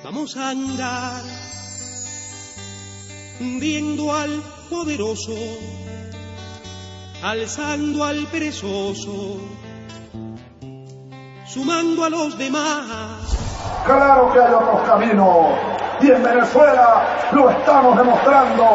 Vamos a andar viendo al poderoso, alzando al perezoso, sumando a los demás. Claro que hay otros caminos, y en Venezuela lo estamos demostrando.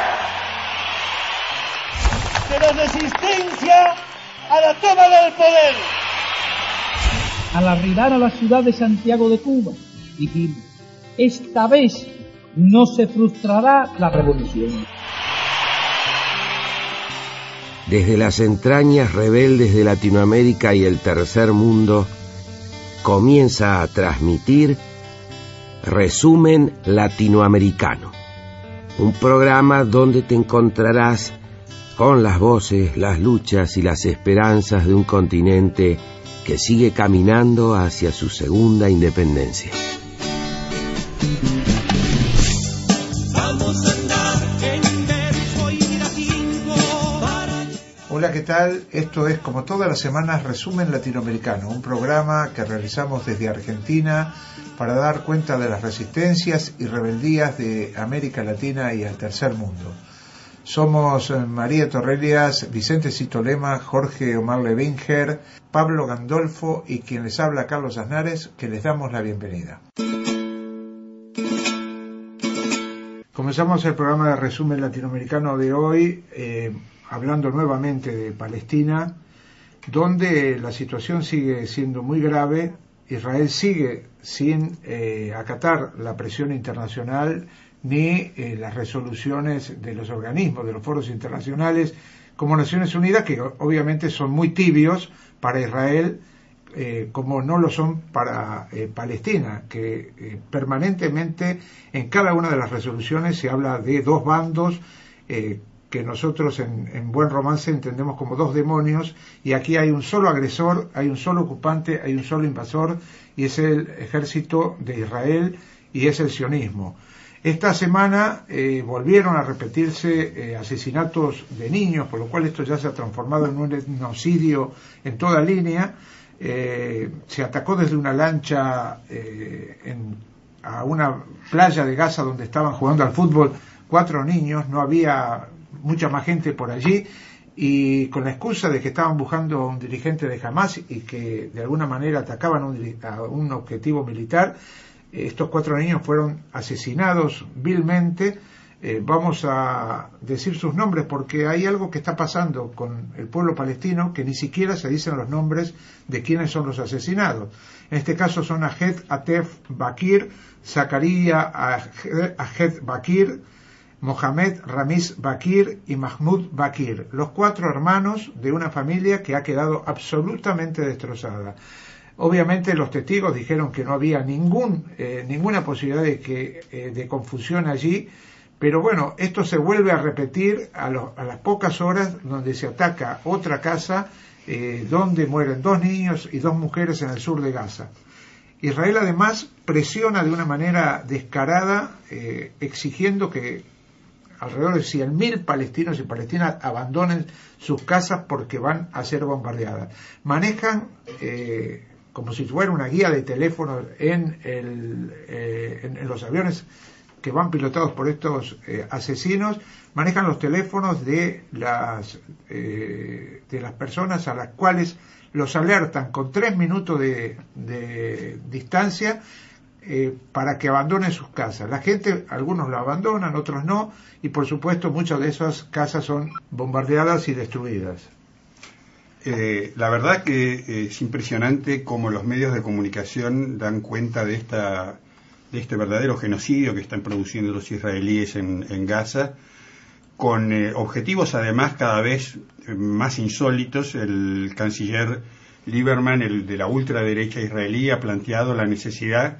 De la resistencia a la toma del poder. Al arribar a la ciudad de Santiago de Cuba, dijimos, esta vez no se frustrará la revolución. Desde las entrañas rebeldes de Latinoamérica y el tercer mundo, comienza a transmitir Resumen Latinoamericano, un programa donde te encontrarás con las voces, las luchas y las esperanzas de un continente que sigue caminando hacia su segunda independencia. Hola, ¿qué tal? Esto es, como todas las semanas, Resumen Latinoamericano, un programa que realizamos desde Argentina para dar cuenta de las resistencias y rebeldías de América Latina y el tercer mundo. Somos María Torrelias, Vicente Citolema, Jorge Omar Levinger, Pablo Gandolfo y quien les habla, Carlos Aznares, que les damos la bienvenida. Comenzamos el programa de Resumen Latinoamericano de hoy hablando nuevamente de Palestina, donde la situación sigue siendo muy grave. Israel sigue sin acatar la presión internacional ni las resoluciones de los organismos, de los foros internacionales, como Naciones Unidas, que obviamente son muy tibios para Israel, como no lo son para Palestina, que permanentemente en cada una de las resoluciones se habla de dos bandos, que nosotros en buen romance entendemos como dos demonios, y aquí hay un solo agresor, hay un solo ocupante, hay un solo invasor, y es el ejército de Israel y es el sionismo. Esta semana volvieron a repetirse asesinatos de niños, por lo cual esto ya se ha transformado en un etnocidio en toda línea. Se atacó desde una lancha a una playa de Gaza donde estaban jugando al fútbol 4 niños, no había mucha más gente por allí, y con la excusa de que estaban buscando a un dirigente de Hamas y que de alguna manera atacaban a un objetivo militar, estos 4 niños fueron asesinados vilmente. Vamos a decir sus nombres porque hay algo que está pasando con el pueblo palestino, que ni siquiera se dicen los nombres de quiénes son los asesinados. En este caso son Ahed Atef Bakir, Zakaria Ahed Bakir, Mohamed Ramiz Bakir y Mahmoud Bakir, los 4 hermanos de una familia que ha quedado absolutamente destrozada. Obviamente los testigos dijeron que no había ninguna posibilidad de confusión allí, pero bueno, esto se vuelve a repetir a las pocas horas donde se ataca otra casa donde mueren 2 niños y 2 mujeres en el sur de Gaza. Israel además presiona de una manera descarada, exigiendo que alrededor de 100.000 palestinos y palestinas abandonen sus casas porque van a ser bombardeadas. Manejan como si fuera una guía de teléfono en los aviones que van pilotados por estos asesinos, manejan los teléfonos de las personas a las cuales los alertan con 3 minutos de distancia para que abandonen sus casas. La gente, algunos la abandonan, otros no, y por supuesto muchas de esas casas son bombardeadas y destruidas. La verdad que es impresionante cómo los medios de comunicación dan cuenta de este verdadero genocidio que están produciendo los israelíes en Gaza, con objetivos además cada vez más insólitos. El canciller Lieberman, el de la ultraderecha israelí, ha planteado la necesidad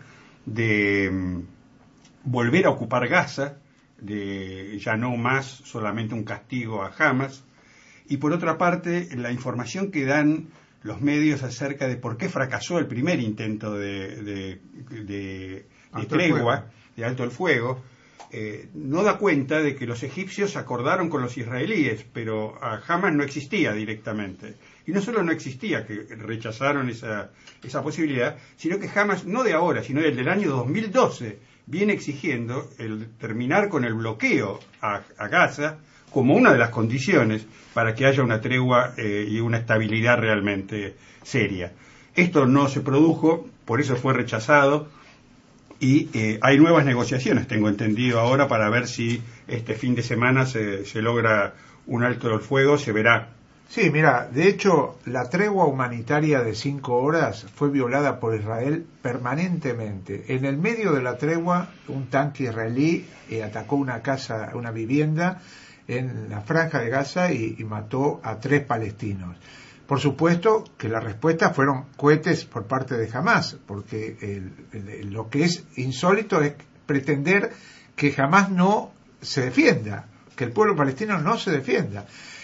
de volver a ocupar Gaza, de ya no más solamente un castigo a Hamas. Y por otra parte, la información que dan los medios acerca de por qué fracasó el primer intento de tregua, de alto el fuego, no da cuenta de que los egipcios acordaron con los israelíes, pero Hamas no existía directamente. Y no solo no existía, que rechazaron esa posibilidad, sino que Hamas, no de ahora, sino desde el año 2012, viene exigiendo el terminar con el bloqueo a Gaza como una de las condiciones para que haya una tregua y una estabilidad realmente seria. Esto no se produjo, por eso fue rechazado, y hay nuevas negociaciones, tengo entendido ahora, para ver si este fin de semana se logra un alto del fuego, se verá. Sí, mira, de hecho, la tregua humanitaria de 5 horas fue violada por Israel permanentemente. En el medio de la tregua, un tanque israelí atacó una casa, una vivienda en la franja de Gaza y mató a 3 palestinos. Por supuesto que la respuesta fueron cohetes por parte de Hamás, porque lo que es insólito es pretender que Hamás no se defienda, que el pueblo palestino no se defienda.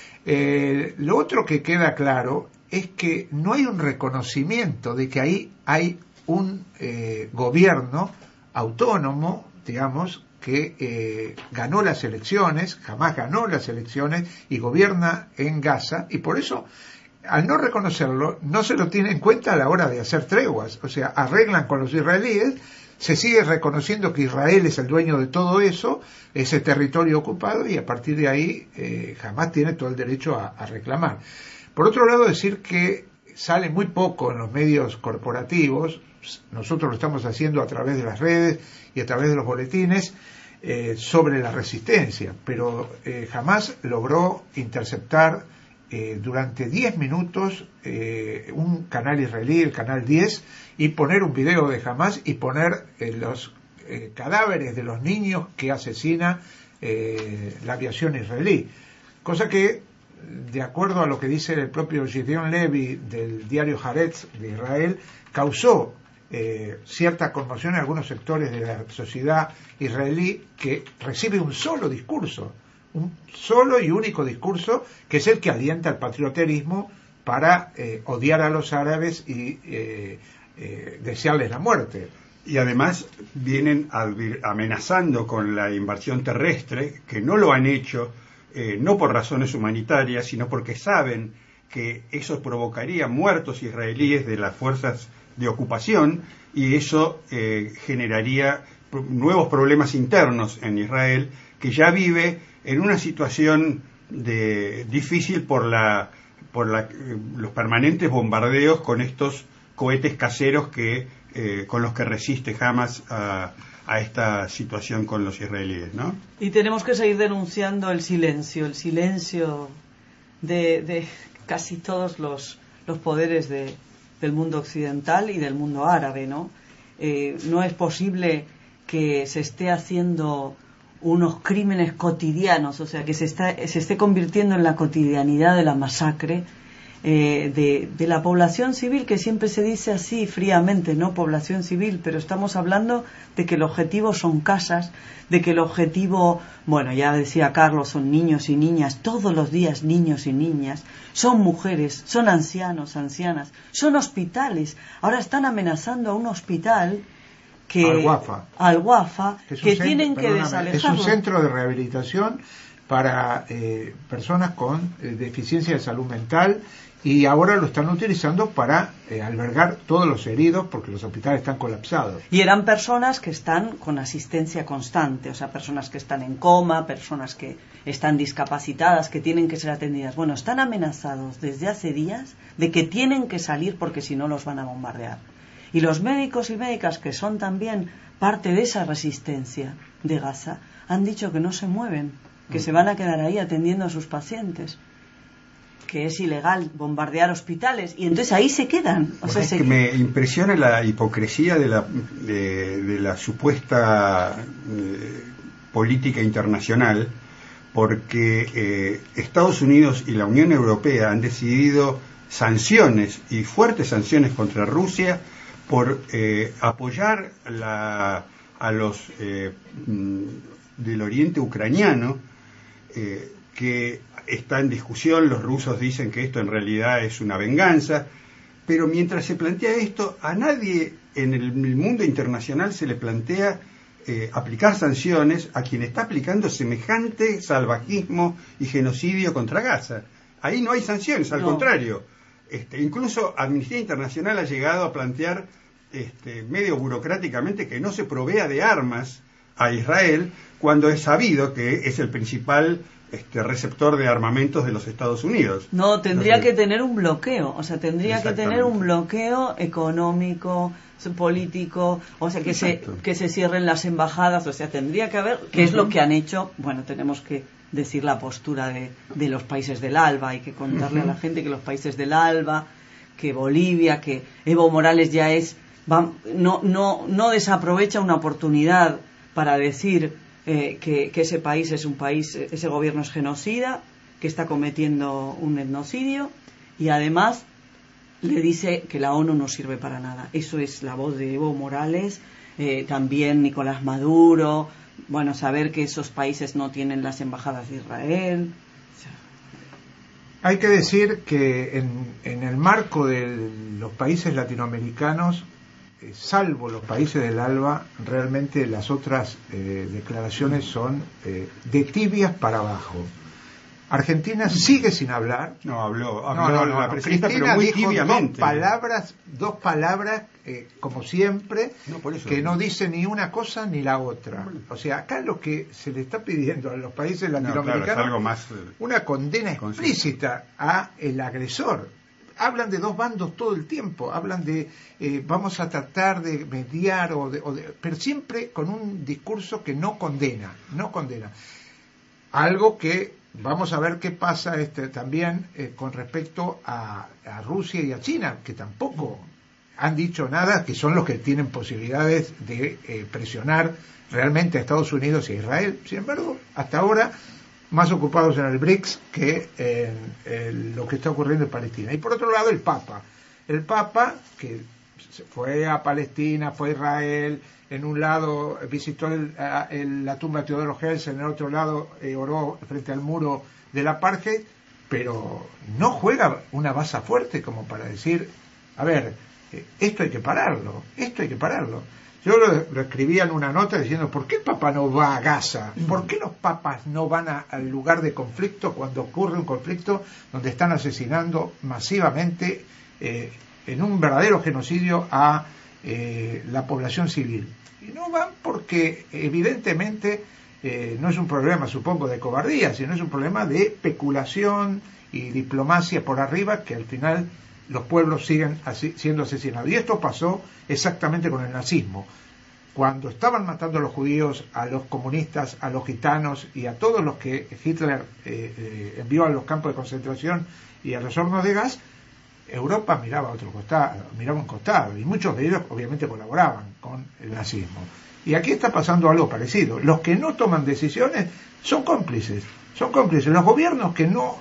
Lo otro que queda claro es que no hay un reconocimiento de que ahí hay un gobierno autónomo, digamos, que ganó las elecciones, jamás ganó las elecciones y gobierna en Gaza, y por eso, al no reconocerlo, no se lo tiene en cuenta a la hora de hacer treguas. O sea, arreglan con los israelíes, se sigue reconociendo que Israel es el dueño de todo eso, ese territorio ocupado, y a partir de ahí jamás tiene todo el derecho a reclamar. Por otro lado, decir que sale muy poco en los medios corporativos, nosotros lo estamos haciendo a través de las redes y a través de los boletines, sobre la resistencia, pero jamás logró interceptar durante 10 minutos un canal israelí, el canal 10, y poner un video de Hamás y poner los cadáveres de los niños que asesina la aviación israelí. Cosa que, de acuerdo a lo que dice el propio Gideon Levy del diario Haaretz de Israel, causó cierta conmoción en algunos sectores de la sociedad israelí, que recibe un solo discurso, un solo y único discurso, que es el que alienta al patrioterismo para odiar a los árabes y desearles la muerte. Y además vienen amenazando con la invasión terrestre, que no lo han hecho no por razones humanitarias, sino porque saben que eso provocaría muertos israelíes de las fuerzas de ocupación, y eso generaría nuevos problemas internos en Israel, que ya vive en una situación difícil por los permanentes bombardeos con estos cohetes caseros con los que resiste Hamas a esta situación con los israelíes, ¿no? Y tenemos que seguir denunciando el silencio de casi todos los poderes del mundo occidental y del mundo árabe, ¿no? No es posible que se esté haciendo unos crímenes cotidianos, o sea, que se esté convirtiendo en la cotidianidad de la masacre de la población civil, que siempre se dice así fríamente, ¿no? Población civil, pero estamos hablando de que el objetivo son casas, de que el objetivo, bueno, ya decía Carlos, son niños y niñas, todos los días niños y niñas, son mujeres, son ancianos, ancianas, son hospitales. Ahora están amenazando a un hospital al Wafa, que tienen que desalejarlo. Es un centro de rehabilitación para personas con deficiencia de salud mental, y ahora lo están utilizando para albergar todos los heridos, porque los hospitales están colapsados. Y eran personas que están con asistencia constante, o sea, personas que están en coma, personas que están discapacitadas, que tienen que ser atendidas. Bueno, están amenazados desde hace días de que tienen que salir porque si no los van a bombardear. Y los médicos y médicas, que son también parte de esa resistencia de Gaza, han dicho que no se mueven, que se van a quedar ahí atendiendo a sus pacientes, que es ilegal bombardear hospitales, y entonces ahí se quedan. O sea, que me impresiona la hipocresía de la supuesta política internacional, porque Estados Unidos y la Unión Europea han decidido sanciones, y fuertes sanciones, contra Rusia por apoyar a los del oriente ucraniano, que está en discusión. Los rusos dicen que esto en realidad es una venganza, pero mientras se plantea esto, a nadie en el mundo internacional se le plantea aplicar sanciones a quien está aplicando semejante salvajismo y genocidio contra Gaza. Ahí no hay sanciones, al contrario. Incluso Amnistía Internacional ha llegado a plantear medio burocráticamente que no se provea de armas a Israel cuando es sabido que es el principal receptor de armamentos de los Estados Unidos. No, tendría que tener un bloqueo, o sea, tendría que tener un bloqueo económico, político, o sea, que se cierren las embajadas, o sea, tendría que haber, que es lo que han hecho. Bueno, tenemos que decir la postura de los países del ALBA, hay que contarle a la gente que los países del ALBA, que Bolivia, que Evo Morales ya no desaprovecha una oportunidad para decir que ese país es un país, ese gobierno es genocida, que está cometiendo un etnocidio, y además le dice que la ONU no sirve para nada. Eso es la voz de Evo Morales, también Nicolás Maduro. Bueno, saber que esos países no tienen las embajadas de Israel. Hay que decir que en el marco de los países latinoamericanos, salvo los países del ALBA, realmente las otras declaraciones son de tibias para abajo. Argentina sigue sin hablar. Habló la presidenta, Cristina, pero muy dijo tibiamente. dos palabras, como siempre, que no dice ni una cosa ni la otra. O sea, acá lo que se le está pidiendo a los países latinoamericanos es algo más, una condena explícita a el agresor. Hablan de dos bandos todo el tiempo, hablan de vamos a tratar de mediar, pero siempre con un discurso que no condena. Algo que vamos a ver qué pasa también con respecto a Rusia y a China, que tampoco han dicho nada, que son los que tienen posibilidades de presionar realmente a Estados Unidos y a Israel. Sin embargo, hasta ahora más ocupados en el BRICS que en lo que está ocurriendo en Palestina. Y por otro lado, el Papa, que fue a Palestina, fue a Israel, en un lado visitó la tumba de Teodoro Herzl, en el otro lado oró frente al muro del apartheid, pero no juega una baza fuerte como para decir, a ver, esto hay que pararlo. Yo lo escribía en una nota diciendo, ¿por qué el Papa no va a Gaza? ¿Por qué los papas no van al lugar de conflicto cuando ocurre un conflicto donde están asesinando masivamente en un verdadero genocidio a la población civil? Y no van porque evidentemente no es un problema, supongo, de cobardía, sino es un problema de especulación y diplomacia por arriba, que al final los pueblos siguen siendo asesinados. Y esto pasó exactamente con el nazismo. Cuando estaban matando a los judíos, a los comunistas, a los gitanos y a todos los que Hitler envió a los campos de concentración y a los hornos de gas, Europa miraba a otro costado, miraba un costado, y muchos de ellos obviamente colaboraban con el nazismo. Y aquí está pasando algo parecido. Los que no toman decisiones son cómplices. Los gobiernos que no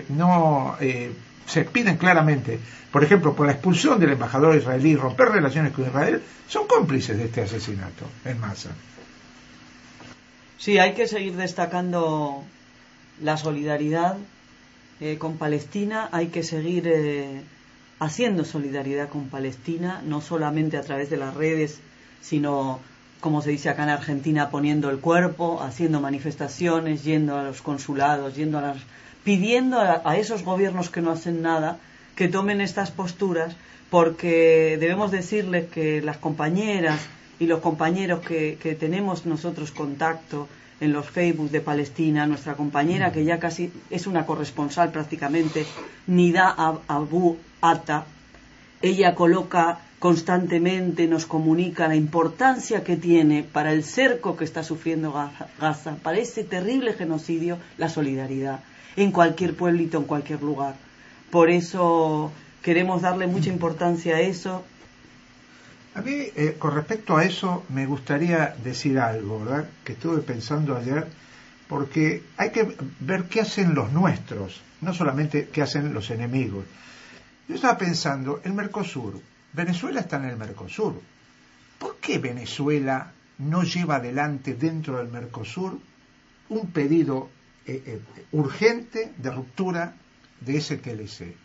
se piden claramente, por ejemplo, por la expulsión del embajador israelí y romper relaciones con Israel, son cómplices de este asesinato en masa. Sí, hay que seguir destacando la solidaridad con Palestina, hay que seguir haciendo solidaridad con Palestina, no solamente a través de las redes, sino, como se dice acá en Argentina, poniendo el cuerpo, haciendo manifestaciones, yendo a los consulados, pidiendo a esos gobiernos que no hacen nada que tomen estas posturas, porque debemos decirles que las compañeras y los compañeros que tenemos nosotros contacto en los Facebook de Palestina, nuestra compañera que ya casi es una corresponsal prácticamente, Nida Abu Ata, ella coloca constantemente, nos comunica la importancia que tiene para el cerco que está sufriendo Gaza, para ese terrible genocidio, la solidaridad en cualquier pueblito, en cualquier lugar. Por eso queremos darle mucha importancia a eso. A mí, con respecto a eso, me gustaría decir algo, ¿verdad? Que estuve pensando ayer, porque hay que ver qué hacen los nuestros, no solamente qué hacen los enemigos. Yo estaba pensando, el Mercosur, Venezuela está en el Mercosur. ¿Por qué Venezuela no lleva adelante dentro del Mercosur un pedido urgente de ruptura de ese TLC?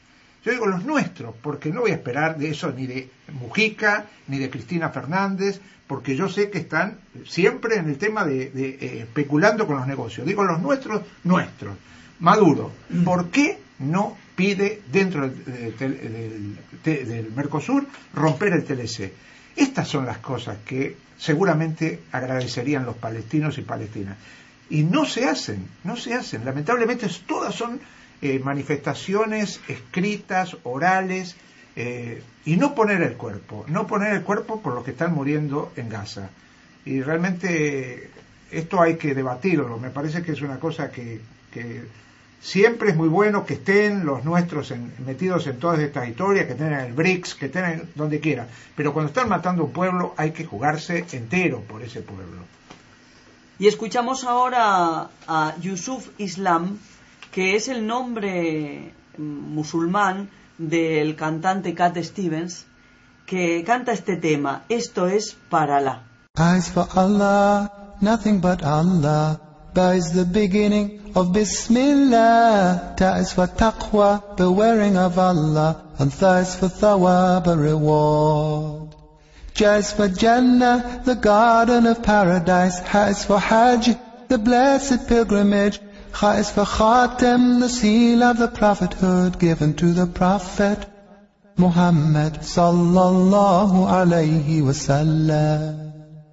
Yo digo los nuestros, porque no voy a esperar de eso ni de Mujica, ni de Cristina Fernández, porque yo sé que están siempre en el tema de especulando con los negocios. Digo los nuestros. Maduro, ¿por qué no pide dentro del Mercosur romper el TLC? Estas son las cosas que seguramente agradecerían los palestinos y palestinas. Y no se hacen. Lamentablemente todas son manifestaciones escritas, orales, y no poner el cuerpo por los que están muriendo en Gaza. Y realmente esto hay que debatirlo. Me parece que es una cosa que siempre es muy bueno que estén los nuestros metidos en todas estas historias, que estén en el BRICS, que estén donde quiera. Pero cuando están matando a un pueblo hay que jugarse entero por ese pueblo. Y escuchamos ahora a Yusuf Islam, que es el nombre musulmán del cantante Cat Stevens, que canta este tema. Esto es para Allah. Eyes for Allah, nothing but Allah. Ba is the beginning of Bismillah. Ta is for taqwa, bewaring of Allah. And tha is for thawab, a reward. Ja is for Jannah, the garden of paradise. Ha is for Hajj, the blessed pilgrimage. Kha is for Khatem, the seal of the prophethood given to the prophet Muhammad sallallahu alayhi wasallam.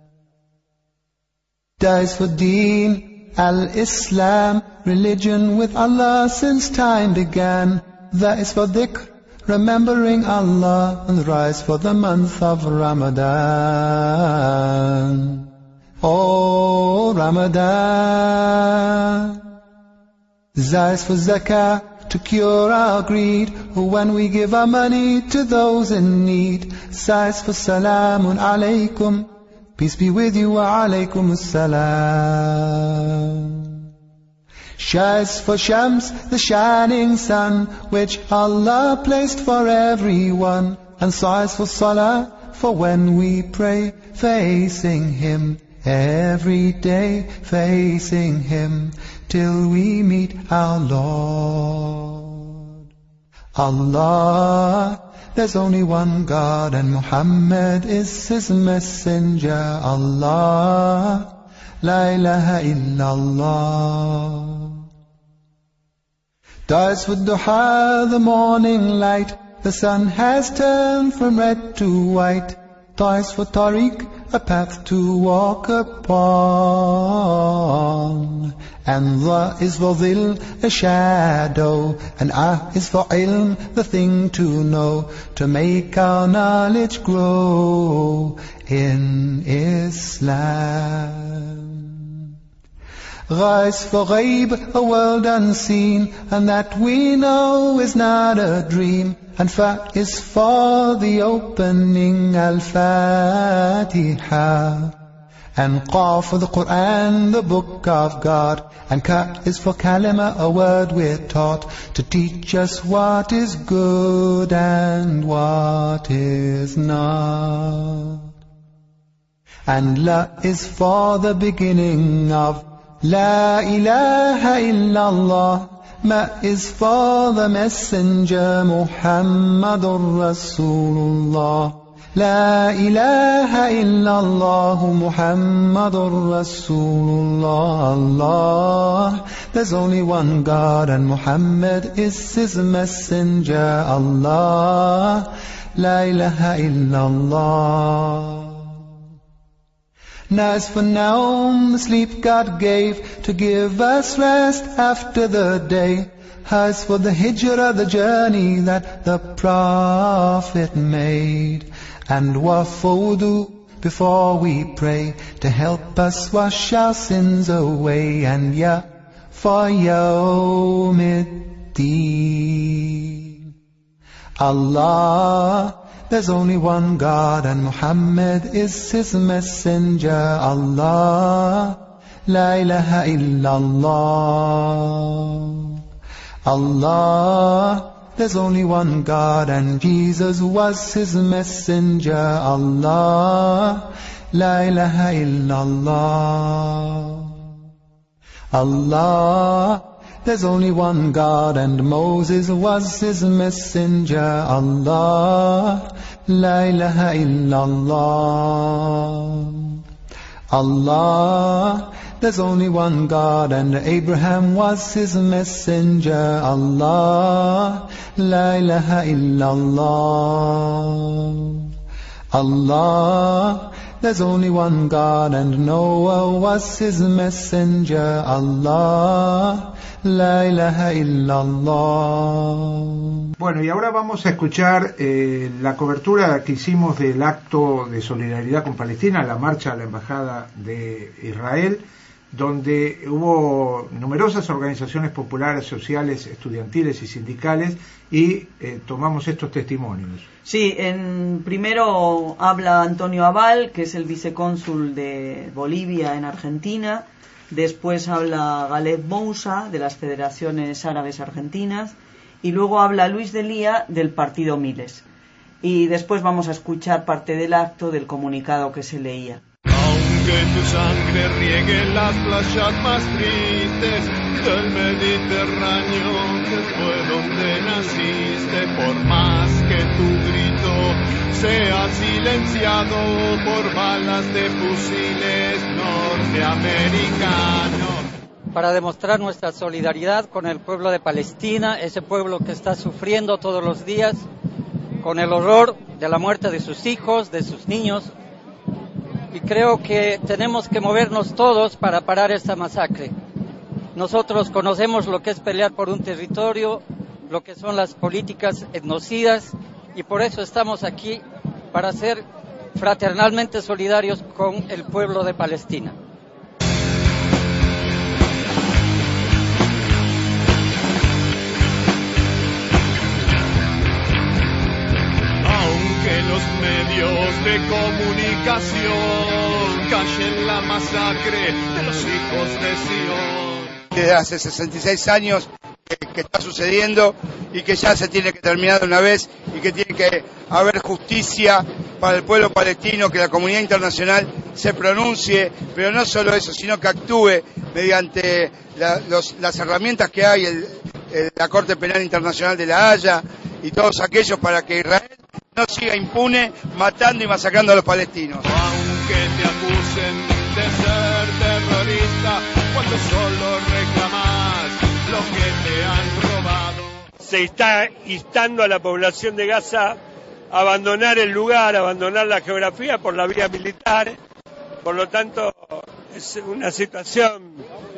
Da is for Deen, al-Islam, religion with Allah since time began. That is for dhikr, remembering Allah, and rise for the month of Ramadan. Oh, Ramadan. Za is for zakah, to cure our greed, when we give our money to those in need. Sa is for salamun alaykum, peace be with you, wa alaykum as-salam. Sha is for Shams, the shining sun, which Allah placed for everyone. And Sa is for Salah, for when we pray, facing Him, every day facing Him, till we meet our Lord. Allah, there's only one God, and Muhammad is His messenger. Allah, la ilaha illallah. Dies for duha, the morning light, the sun has turned from red to white. Dies for tariq, a path to walk upon. And Dha is for Dhil, a shadow, and Ah is for Ilm, the thing to know, to make our knowledge grow in Islam. Gha is for Ghaib, a world unseen, and that we know is not a dream. And Fa is for the opening, Al-Fatiha. And Qaf for the Quran, the book of God. And Ka is for Kalima, a word we're taught, to teach us what is good and what is not. And La is for the beginning of La ilaha illallah. Ma is for the messenger Muhammadur Rasulullah. La ilaha illallah Muhammadur Rasulullah. Allah, there's only one God, and Muhammad is His messenger. Allah, la ilaha illallah. As for Naum, the sleep God gave to give us rest after the day. As for the hijrah, the journey that the Prophet made. And wafudu, before we pray, to help us wash our sins away. And Ya for Yawmiddin. Allah, there's only one God, and Muhammad is His messenger. Allah, la ilaha illallah. Allah, there's only one God, and Jesus was His messenger. Allah, la ilaha illallah. Allah, there's only one God and Moses was his messenger. Allah, la ilaha illallah. Allah, there's only one God and Abraham was his messenger. Allah, la ilaha illallah. Allah, there's only one God and Noah was his messenger. Allah, la ilaha illallah. Bueno, y ahora vamos a escuchar la cobertura que hicimos del acto de solidaridad con Palestina, la marcha a la Embajada de Israel, donde hubo numerosas organizaciones populares, sociales, estudiantiles y sindicales, y tomamos estos testimonios. Sí, primero habla Antonio Abal, que es el vicecónsul de Bolivia en Argentina. Después habla Galeb Moussa, de las Federaciones Árabes Argentinas. Y luego habla Luis de Lía, del partido Miles. Y después vamos a escuchar parte del acto, del comunicado que se leía. Aunque tu sangre riegue las playas más tristes del Mediterráneo, que fue donde naciste, por más que tu grito sea silenciado por balas de fusiles norteamericanos. Para demostrar nuestra solidaridad con el pueblo de Palestina, ese pueblo que está sufriendo todos los días con el horror de la muerte de sus hijos, de sus niños. Y creo que tenemos que movernos todos para parar esta masacre. Nosotros conocemos lo que es pelear por un territorio, lo que son las políticas etnocidas, y por eso estamos aquí, para ser fraternalmente solidarios con el pueblo de Palestina. Los medios de comunicación callen la masacre de los hijos de Sion. Desde hace 66 años que está sucediendo y que ya se tiene que terminar de una vez y que tiene que haber justicia para el pueblo palestino, que la comunidad internacional se pronuncie, pero no solo eso, sino que actúe mediante las herramientas que hay, la Corte Penal Internacional de La Haya y todos aquellos, para que Israel no siga impune matando y masacrando a los palestinos. Aunque te acusen de ser terrorista, cuando solo reclamas lo que te han robado. Se está instando a la población de Gaza a abandonar el lugar, a abandonar la geografía por la vía militar. Por lo tanto, es una situación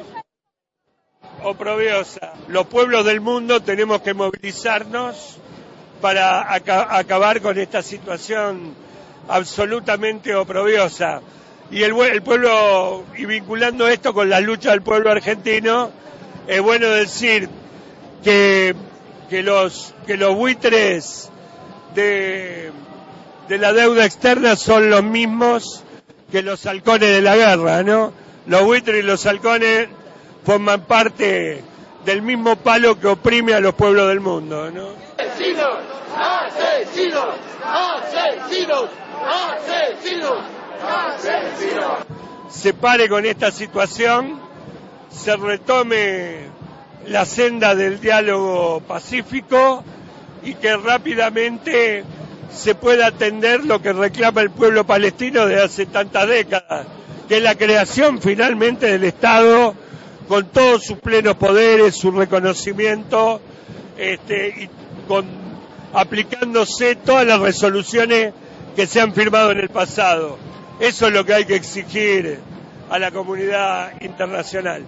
oprobiosa. Los pueblos del mundo tenemos que movilizarnos para acabar con esta situación absolutamente oprobiosa. Y el pueblo, y vinculando esto con la lucha del pueblo argentino, es bueno decir que los buitres de la deuda externa son los mismos que los halcones de la guerra, ¿no? Los buitres y los halcones forman parte del mismo palo que oprime a los pueblos del mundo, ¿no? ¡Asesinos! ¡Asesinos! ¡Asesinos! ¡Asesinos! ¡Asesinos! Se pare con esta situación, se retome la senda del diálogo pacífico y que rápidamente se pueda atender lo que reclama el pueblo palestino desde hace tantas décadas, que es la creación finalmente del Estado con todos sus plenos poderes, su reconocimiento, y aplicándose todas las resoluciones que se han firmado en el pasado. Eso es lo que hay que exigir a la comunidad internacional.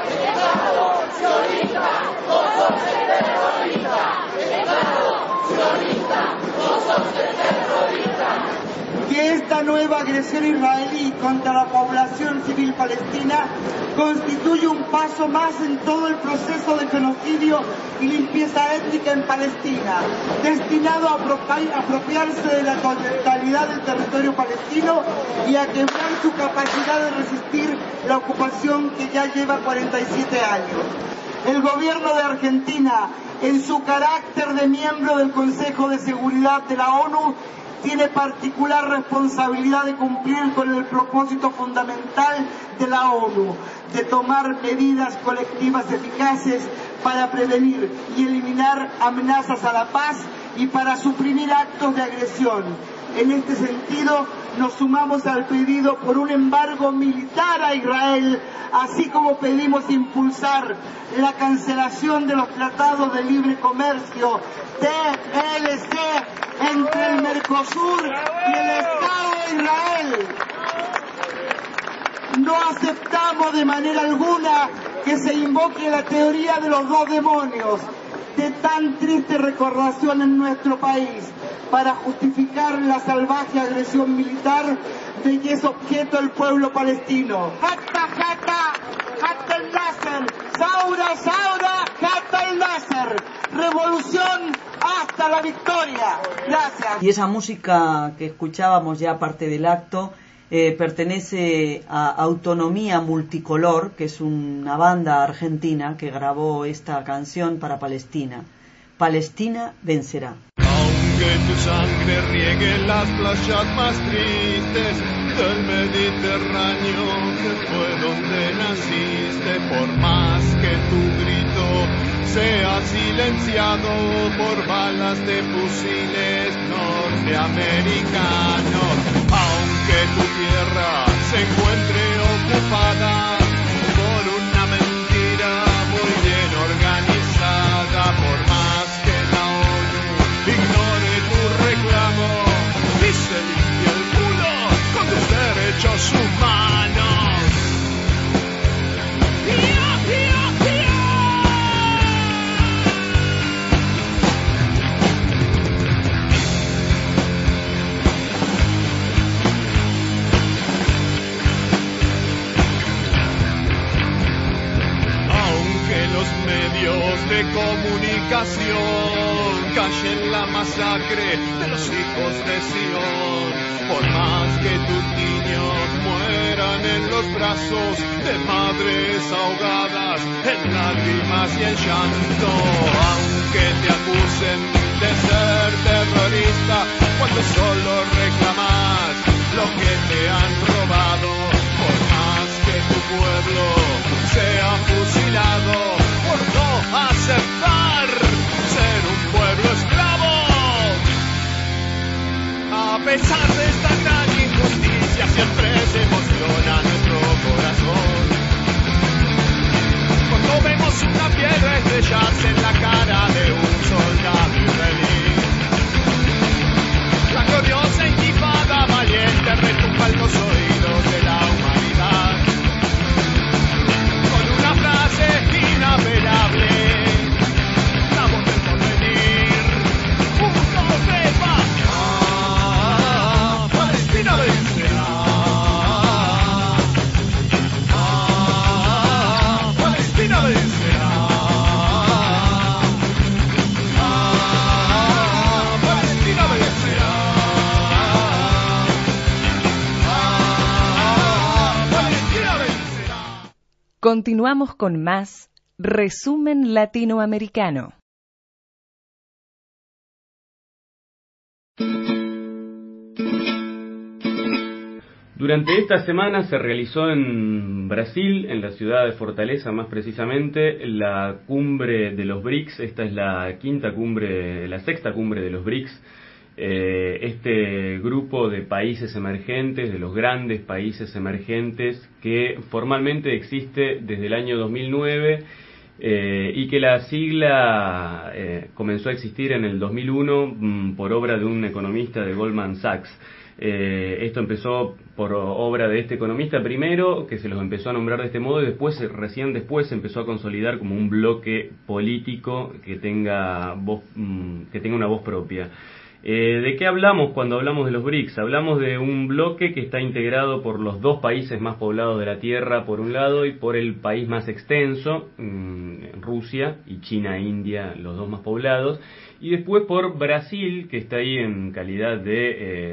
Que esta nueva agresión israelí contra la población civil palestina constituye un paso más en todo el proceso de genocidio y limpieza étnica en Palestina, destinado a apropiarse de la totalidad del territorio palestino y a quebrar su capacidad de resistir la ocupación que ya lleva 47 años. El gobierno de Argentina, en su carácter de miembro del Consejo de Seguridad de la ONU, tiene particular responsabilidad de cumplir con el propósito fundamental de la ONU, de tomar medidas colectivas eficaces para prevenir y eliminar amenazas a la paz y para suprimir actos de agresión. En este sentido, nos sumamos al pedido por un embargo militar a Israel, así como pedimos impulsar la cancelación de los tratados de libre comercio TLC entre el Mercosur y el Estado de Israel. No aceptamos de manera alguna que se invoque la teoría de los dos demonios, de tan triste recordación en nuestro país, para justificar la salvaje agresión militar de que es objeto el pueblo palestino. Hatta, hatta, hatta el Nasser, Saura, Saura, hatta el Nasser. Revolución hasta la victoria. Gracias. Y esa música que escuchábamos ya parte del acto pertenece a Autonomía Multicolor, que es una banda argentina que grabó esta canción para Palestina. Palestina vencerá. Aunque tu sangre riegue las playas más tristes del Mediterráneo, que fue donde naciste, por más que tu grito sea silenciado por balas de fusiles norteamericanos, aunque tu tierra se encuentre ocupada por una mentira muy bien organizada, por más que la ONU ignore tu reclamo y se limpie el culo con tus derechos humanos. Medios de comunicación callen la masacre de los hijos de Sion, por más que tus niños mueran en los brazos de madres ahogadas en lágrimas y en llanto, aunque te acusen de ser terrorista cuando solo reclamas lo que te han robado, por más que tu pueblo sea fusilado por no aceptar ser un pueblo esclavo. A pesar de esta gran injusticia, siempre se emociona nuestro corazón cuando vemos una piedra estrellarse en la cara de un soldado israelí. La gloriosa intifada valiente retumba en los oídos de la humanidad con una frase inapelable, la voz del porvenir, juntos de paz. Palestina vencerá. Palestina vencerá. Palestina vencerá. Palestina vencerá. Continuamos con más Resumen Latinoamericano. Durante esta semana se realizó en Brasil, en la ciudad de Fortaleza más precisamente, la cumbre de los BRICS. Esta es la sexta cumbre de los BRICS. Este grupo de países emergentes, de los grandes países emergentes, que formalmente existe desde el año 2009 y que la sigla comenzó a existir en el 2001 por obra de un economista de Goldman Sachs. Esto empezó por obra de este economista primero, que se los empezó a nombrar de este modo, y recién después se empezó a consolidar como un bloque político que tenga una voz propia. ¿De qué hablamos cuando hablamos de los BRICS? Hablamos de un bloque que está integrado por los dos países más poblados de la Tierra, por un lado, y por el país más extenso, Rusia, y China e India, los dos más poblados, y después por Brasil, que está ahí en calidad de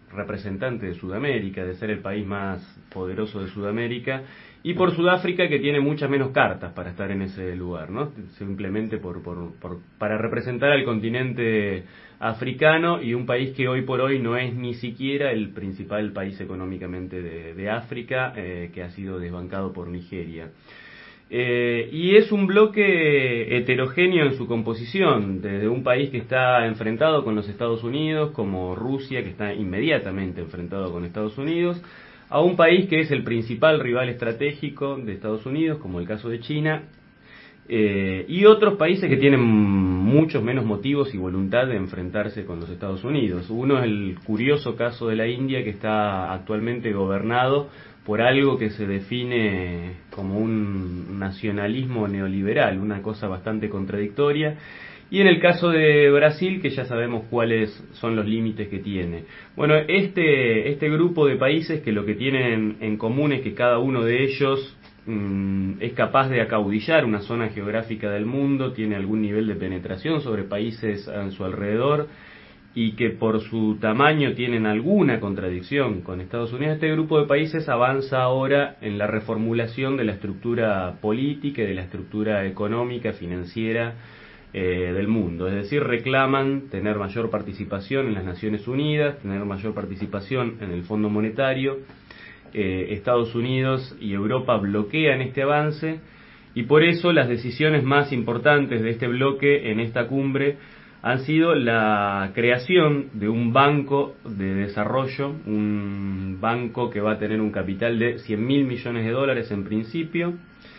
representante de Sudamérica, de ser el país más poderoso de Sudamérica, y por Sudáfrica, que tiene muchas menos cartas para estar en ese lugar, ¿no? Simplemente para representar al continente africano, y un país que hoy por hoy no es ni siquiera el principal país económicamente de África, que ha sido desbancado por Nigeria. Y es un bloque heterogéneo en su composición, desde un país que está enfrentado con los Estados Unidos, como Rusia, que está inmediatamente enfrentado con Estados Unidos, a un país que es el principal rival estratégico de Estados Unidos, como el caso de China, y otros países que tienen muchos menos motivos y voluntad de enfrentarse con los Estados Unidos. Uno es el curioso caso de la India, que está actualmente gobernado por algo que se define como un nacionalismo neoliberal, una cosa bastante contradictoria. Y en el caso de Brasil, que ya sabemos cuáles son los límites que tiene. Bueno, este grupo de países, que lo que tienen en común es que cada uno de ellos es capaz de acaudillar una zona geográfica del mundo, tiene algún nivel de penetración sobre países a su alrededor, y que por su tamaño tienen alguna contradicción con Estados Unidos. Este grupo de países avanza ahora en la reformulación de la estructura política y de la estructura económica, financiera del mundo. Es decir, reclaman tener mayor participación en las Naciones Unidas, tener mayor participación en el Fondo Monetario. Estados Unidos y Europa bloquean este avance, y por eso las decisiones más importantes de este bloque en esta cumbre han sido la creación de un banco de desarrollo, un banco que va a tener un capital de $100.000 millones en principio,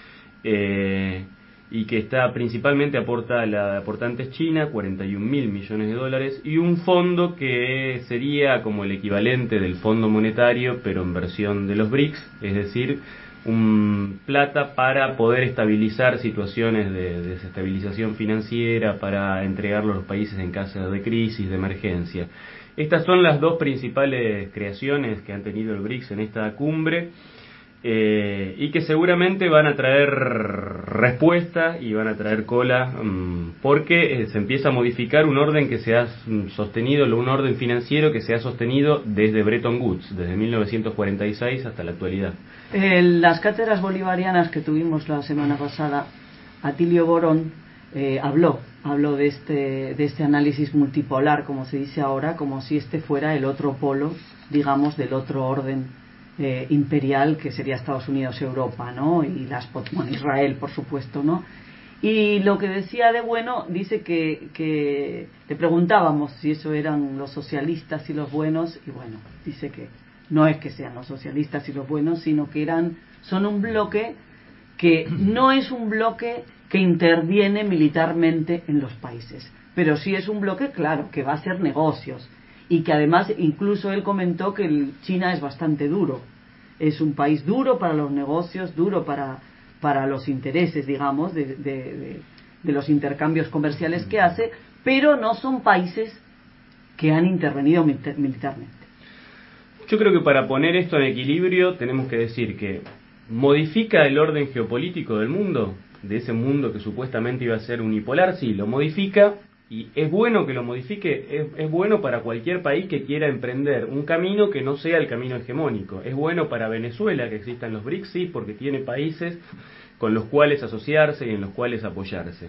y que está principalmente la aportante es China, $41.000 millones, y un fondo que sería como el equivalente del Fondo Monetario, pero en versión de los BRICS, es decir, plata para poder estabilizar situaciones de desestabilización financiera, para entregarlo a los países en caso de crisis, de emergencia. Estas son las dos principales creaciones que han tenido el BRICS en esta cumbre, y que seguramente van a traer respuesta y van a traer cola, porque se empieza a modificar un orden que se ha sostenido, un orden financiero que se ha sostenido desde Bretton Woods, desde 1946 hasta la actualidad. Las cátedras bolivarianas que tuvimos la semana pasada, Atilio Borón habló de este análisis multipolar, como se dice ahora, como si este fuera el otro polo, digamos, del otro orden imperial, que sería Estados Unidos, Europa, ¿no? Y Israel, por supuesto, ¿no? Y lo que decía de bueno, dice que le preguntábamos si eso eran los socialistas y los buenos, y bueno, dice que no es que sean los socialistas y los buenos, sino que son un bloque que no es un bloque que interviene militarmente en los países, pero sí es un bloque, claro, que va a hacer negocios, y que además incluso él comentó que China es bastante duro, es un país duro para los negocios, duro para los intereses, digamos, de los intercambios comerciales que hace, pero no son países que han intervenido militarmente. Yo creo que para poner esto en equilibrio tenemos que decir que modifica el orden geopolítico del mundo, de ese mundo que supuestamente iba a ser unipolar. Sí, lo modifica, y es bueno que lo modifique, es bueno para cualquier país que quiera emprender un camino que no sea el camino hegemónico. Es bueno para Venezuela que existan los BRICS, sí, porque tiene países con los cuales asociarse y en los cuales apoyarse.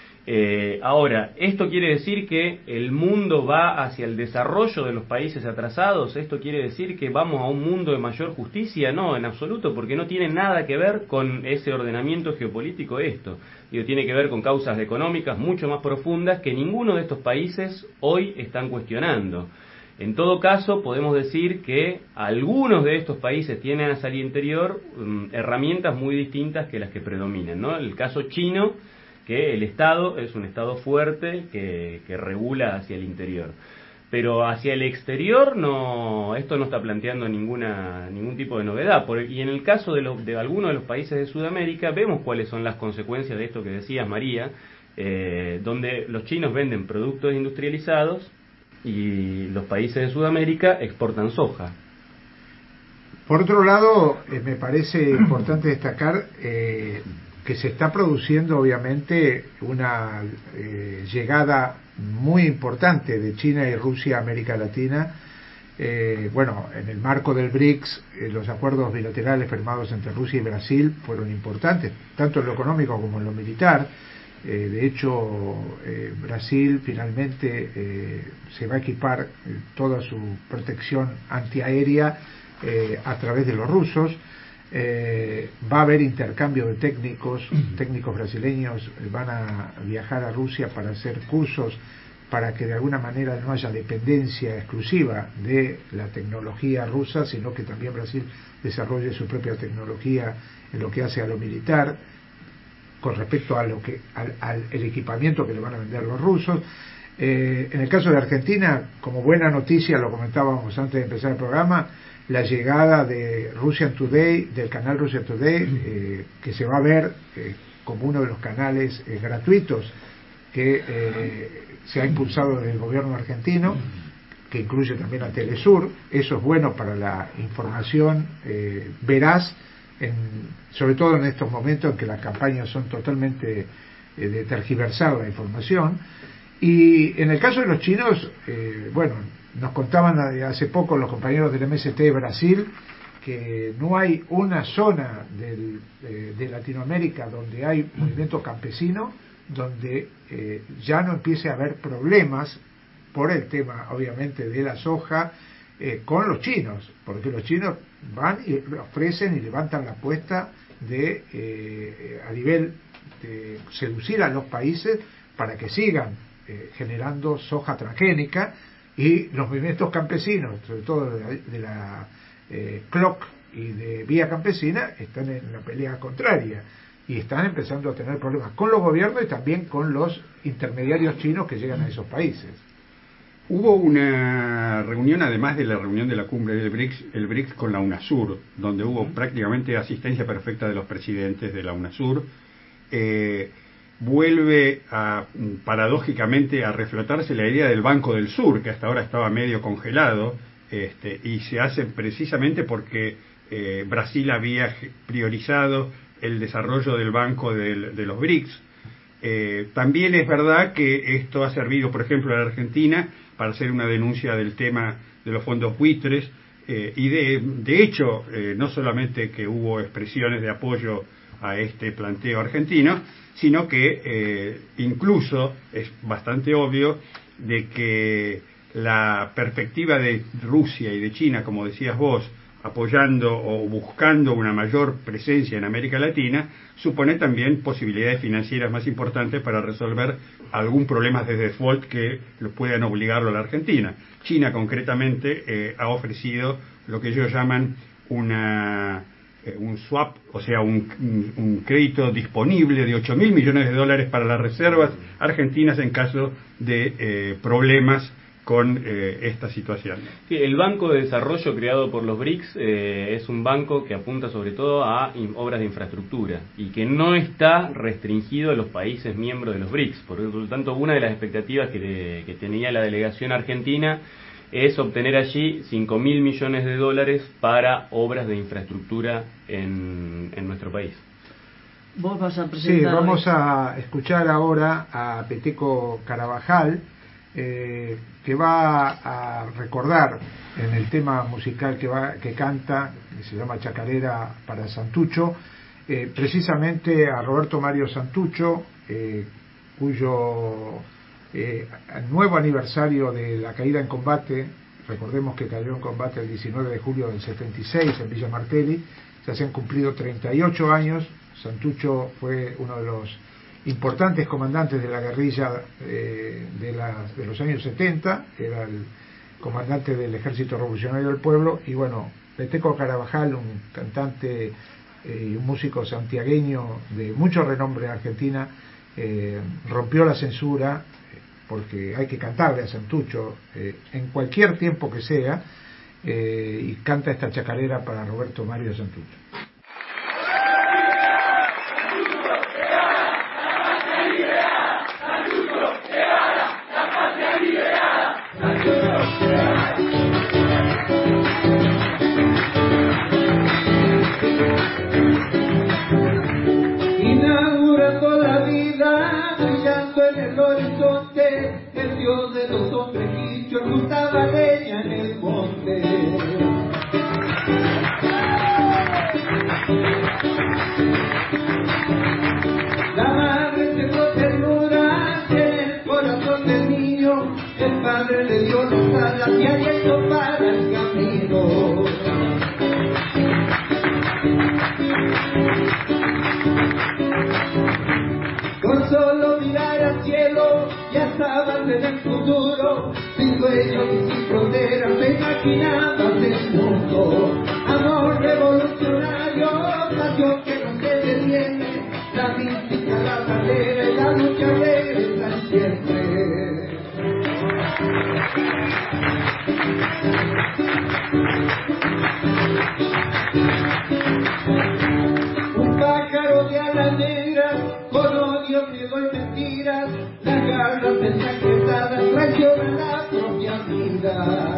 Ahora, ¿esto quiere decir que el mundo va hacia el desarrollo de los países atrasados? ¿Esto quiere decir que vamos a un mundo de mayor justicia? No, en absoluto, porque no tiene nada que ver con ese ordenamiento geopolítico esto. Tiene que ver con causas económicas mucho más profundas que ninguno de estos países hoy están cuestionando. En todo caso, podemos decir que algunos de estos países tienen hacia el interior herramientas muy distintas que las que predominan, ¿no? El caso chino, que el Estado es un Estado fuerte que regula hacia el interior. Pero hacia el exterior esto no está planteando ningún tipo de novedad. Y en el caso de algunos de los países de Sudamérica, vemos cuáles son las consecuencias de esto que decías, María, donde los chinos venden productos industrializados y los países de Sudamérica exportan soja. Por otro lado, me parece importante destacar que se está produciendo obviamente una llegada muy importante de China y Rusia a América Latina, Bueno, en el marco del BRICS, los acuerdos bilaterales firmados entre Rusia y Brasil fueron importantes, tanto en lo económico como en lo militar. De hecho, Brasil finalmente se va a equipar toda su protección antiaérea a través de los rusos. Va a haber intercambio de técnicos brasileños van a viajar a Rusia para hacer cursos para que de alguna manera no haya dependencia exclusiva de la tecnología rusa, sino que también Brasil desarrolle su propia tecnología en lo que hace a lo militar, con respecto a al equipamiento que le van a vender los rusos. En el caso de Argentina, como buena noticia, lo comentábamos antes de empezar el programa, la llegada de Russian Today, del canal Russian Today, que se va a ver como uno de los canales gratuitos que se ha impulsado desde el gobierno argentino, que incluye también a Telesur. Eso es bueno para la información veraz, sobre todo en estos momentos en que las campañas son totalmente de tergiversar la información. Y en el caso de los chinos, bueno, nos contaban hace poco los compañeros del MST de Brasil que no hay una zona de Latinoamérica donde hay movimiento campesino donde ya no empiece a haber problemas por el tema, obviamente, de la soja con los chinos, porque los chinos van y ofrecen y levantan la apuesta de a nivel de seducir a los países para que sigan generando soja transgénica, y los movimientos campesinos, sobre todo de la CLOC y de Vía Campesina, están en la pelea contraria y están empezando a tener problemas con los gobiernos y también con los intermediarios chinos que llegan a esos países. Hubo una reunión, además de la reunión de la cumbre del BRICS, el BRICS con la UNASUR, donde hubo prácticamente asistencia perfecta de los presidentes de la UNASUR. Vuelve paradójicamente a reflotarse la idea del Banco del Sur, que hasta ahora estaba medio congelado, y se hace precisamente porque Brasil había priorizado el desarrollo del Banco de los BRICS. También es verdad que esto ha servido, por ejemplo, a la Argentina para hacer una denuncia del tema de los fondos buitres, y de hecho, no solamente que hubo expresiones de apoyo a este planteo argentino, sino que incluso es bastante obvio de que la perspectiva de Rusia y de China, como decías vos, apoyando o buscando una mayor presencia en América Latina, supone también posibilidades financieras más importantes para resolver algún problema de default que lo puedan obligarlo a la Argentina. China concretamente ha ofrecido lo que ellos llaman un swap, o sea, un crédito disponible de $8.000 millones para las reservas argentinas en caso de problemas con esta situación. Sí, el Banco de Desarrollo creado por los BRICS es un banco que apunta sobre todo a obras de infraestructura y que no está restringido a los países miembros de los BRICS. Por lo tanto, una de las expectativas que tenía la delegación argentina es obtener allí $5.000 millones para obras de infraestructura en nuestro país. Vos vas a presentar. Sí, vamos a escuchar ahora a Peteco Carabajal, que va a recordar en el tema musical que canta, que se llama Chacarera para Santucho, precisamente a Roberto Mario Santucho, cuyo nuevo aniversario de la caída en combate. Recordemos que cayó en combate el 19 de julio del 76 en Villa Martelli. Ya se han cumplido 38 años. Santucho fue uno de los importantes comandantes de la guerrilla de los años 70, era el comandante del Ejército Revolucionario del Pueblo. Y bueno, Peteco Carabajal, un cantante y un músico santiagueño de mucho renombre en Argentina, rompió la censura, porque hay que cantarle a Santucho en cualquier tiempo que sea, y canta esta chacarera para Roberto Mario Santucho. Inaugurando la vida, brillando en el horizonte, el Dios de los hombres y Mauricio juntaba leña en el monte. La madre sembró ternura en el corazón del niño, el padre le dio las alas y aliento para el camino. Con solo mirar al cielo ya estaban en el futuro, sin sueños y sin fronteras se imaginaban el mundo. Amor revolucionario, pasión que no se detiene, la mística, la bandera y la lucha regresan siempre. Un pájaro de alas negras, con odio, miedo y mentiras, las garras ensangrentadas traicionan la propia vida.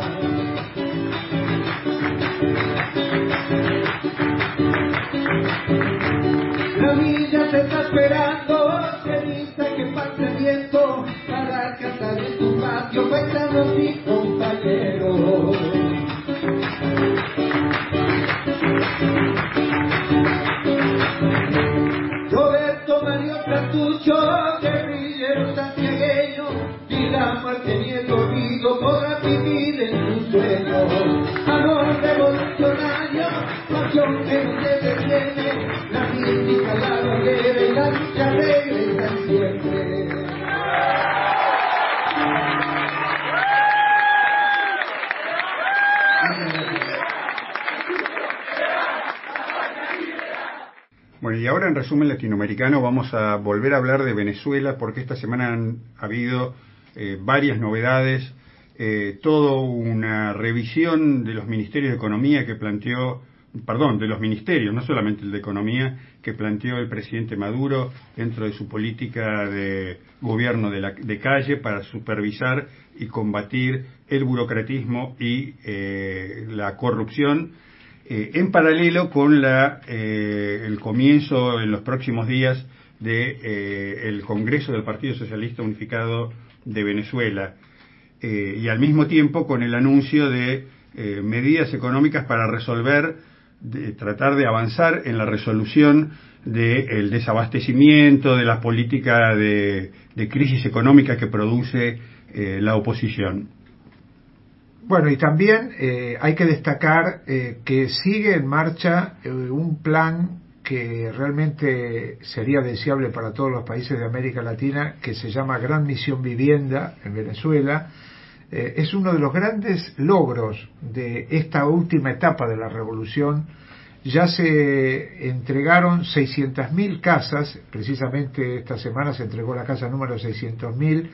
La vida te está esperando, ceniza que pase el viento, para cantar en tu patio, paisanos y compañeros. Roberto Mario Cartucho, guerrillero santiagueño, y la muerte ni el olvido podrá vivir en tus sueños. Amor revolucionario, pasión que no se detiene, la mística, la bandera y la lucha regresan siempre. Bueno, y ahora en resumen latinoamericano vamos a volver a hablar de Venezuela porque esta semana han habido varias novedades, toda una revisión de los ministerios de Economía que planteó, de los ministerios, no solamente el de Economía, que planteó el presidente Maduro dentro de su política de gobierno de calle para supervisar y combatir el burocratismo y la corrupción. En paralelo con el comienzo en los próximos días el Congreso del Partido Socialista Unificado de Venezuela y al mismo tiempo con el anuncio de medidas económicas para tratar de avanzar en la resolución del desabastecimiento, de la política de crisis económica que produce la oposición. Bueno, y también hay que destacar que sigue en marcha un plan que realmente sería deseable para todos los países de América Latina, que se llama Gran Misión Vivienda en Venezuela. Es uno de los grandes logros de esta última etapa de la revolución. Ya se entregaron 600.000 casas, precisamente esta semana se entregó la casa número 600.000,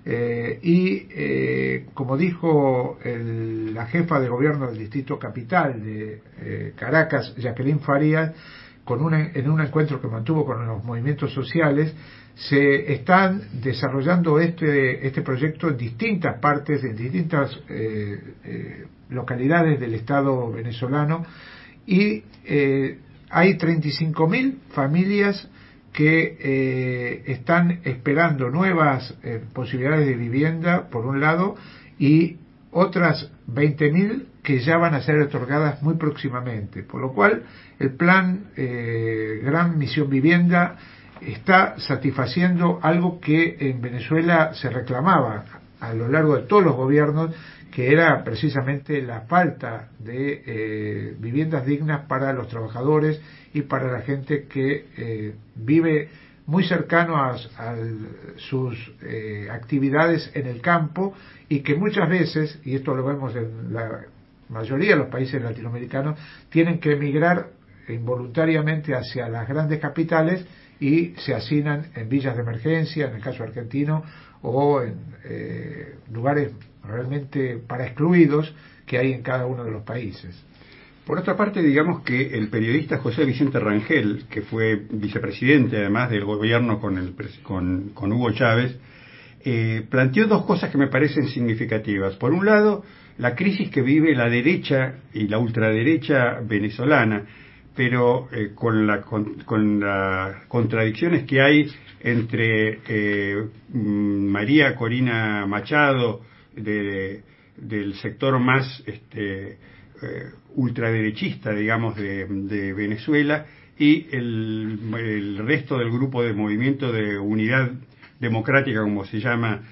como dijo la jefa de gobierno del Distrito Capital de Caracas, Jacqueline Farías, en un encuentro que mantuvo con los movimientos sociales, se están desarrollando este proyecto en distintas partes, en distintas localidades del Estado venezolano, y hay 35.000 familias que están esperando nuevas posibilidades de vivienda, por un lado, y otras 20.000 que ya van a ser otorgadas muy próximamente. Por lo cual, el plan Gran Misión Vivienda está satisfaciendo algo que en Venezuela se reclamaba a lo largo de todos los gobiernos, que era precisamente la falta de viviendas dignas para los trabajadores y para la gente que vive muy cercano a sus actividades en el campo, y que muchas veces, y esto lo vemos en la mayoría de los países latinoamericanos, tienen que emigrar involuntariamente hacia las grandes capitales y se hacinan en villas de emergencia, en el caso argentino, o en lugares realmente para excluidos que hay en cada uno de los países. Por otra parte, digamos que el periodista José Vicente Rangel, que fue vicepresidente además del gobierno con Hugo Chávez, planteó dos cosas que me parecen significativas. Por un lado, la crisis que vive la derecha y la ultraderecha venezolana, pero con las contradicciones que hay entre María Corina Machado, del sector más ultraderechista, digamos, de Venezuela, y el resto del grupo de Movimiento de Unidad Democrática, como se llama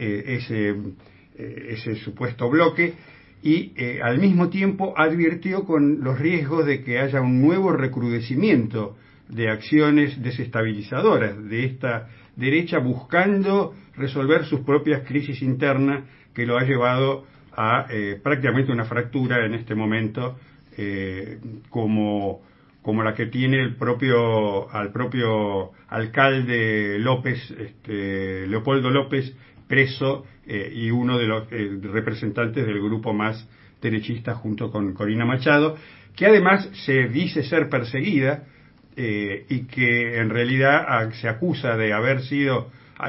ese supuesto bloque, y al mismo tiempo advirtió con los riesgos de que haya un nuevo recrudecimiento de acciones desestabilizadoras de esta derecha, buscando resolver sus propias crisis internas, que lo ha llevado a prácticamente una fractura en este momento, como la que tiene al propio alcalde López, Leopoldo López, preso, y uno de los representantes del grupo más derechista junto con Corina Machado, que además se dice ser perseguida, y que en realidad se acusa de haber sido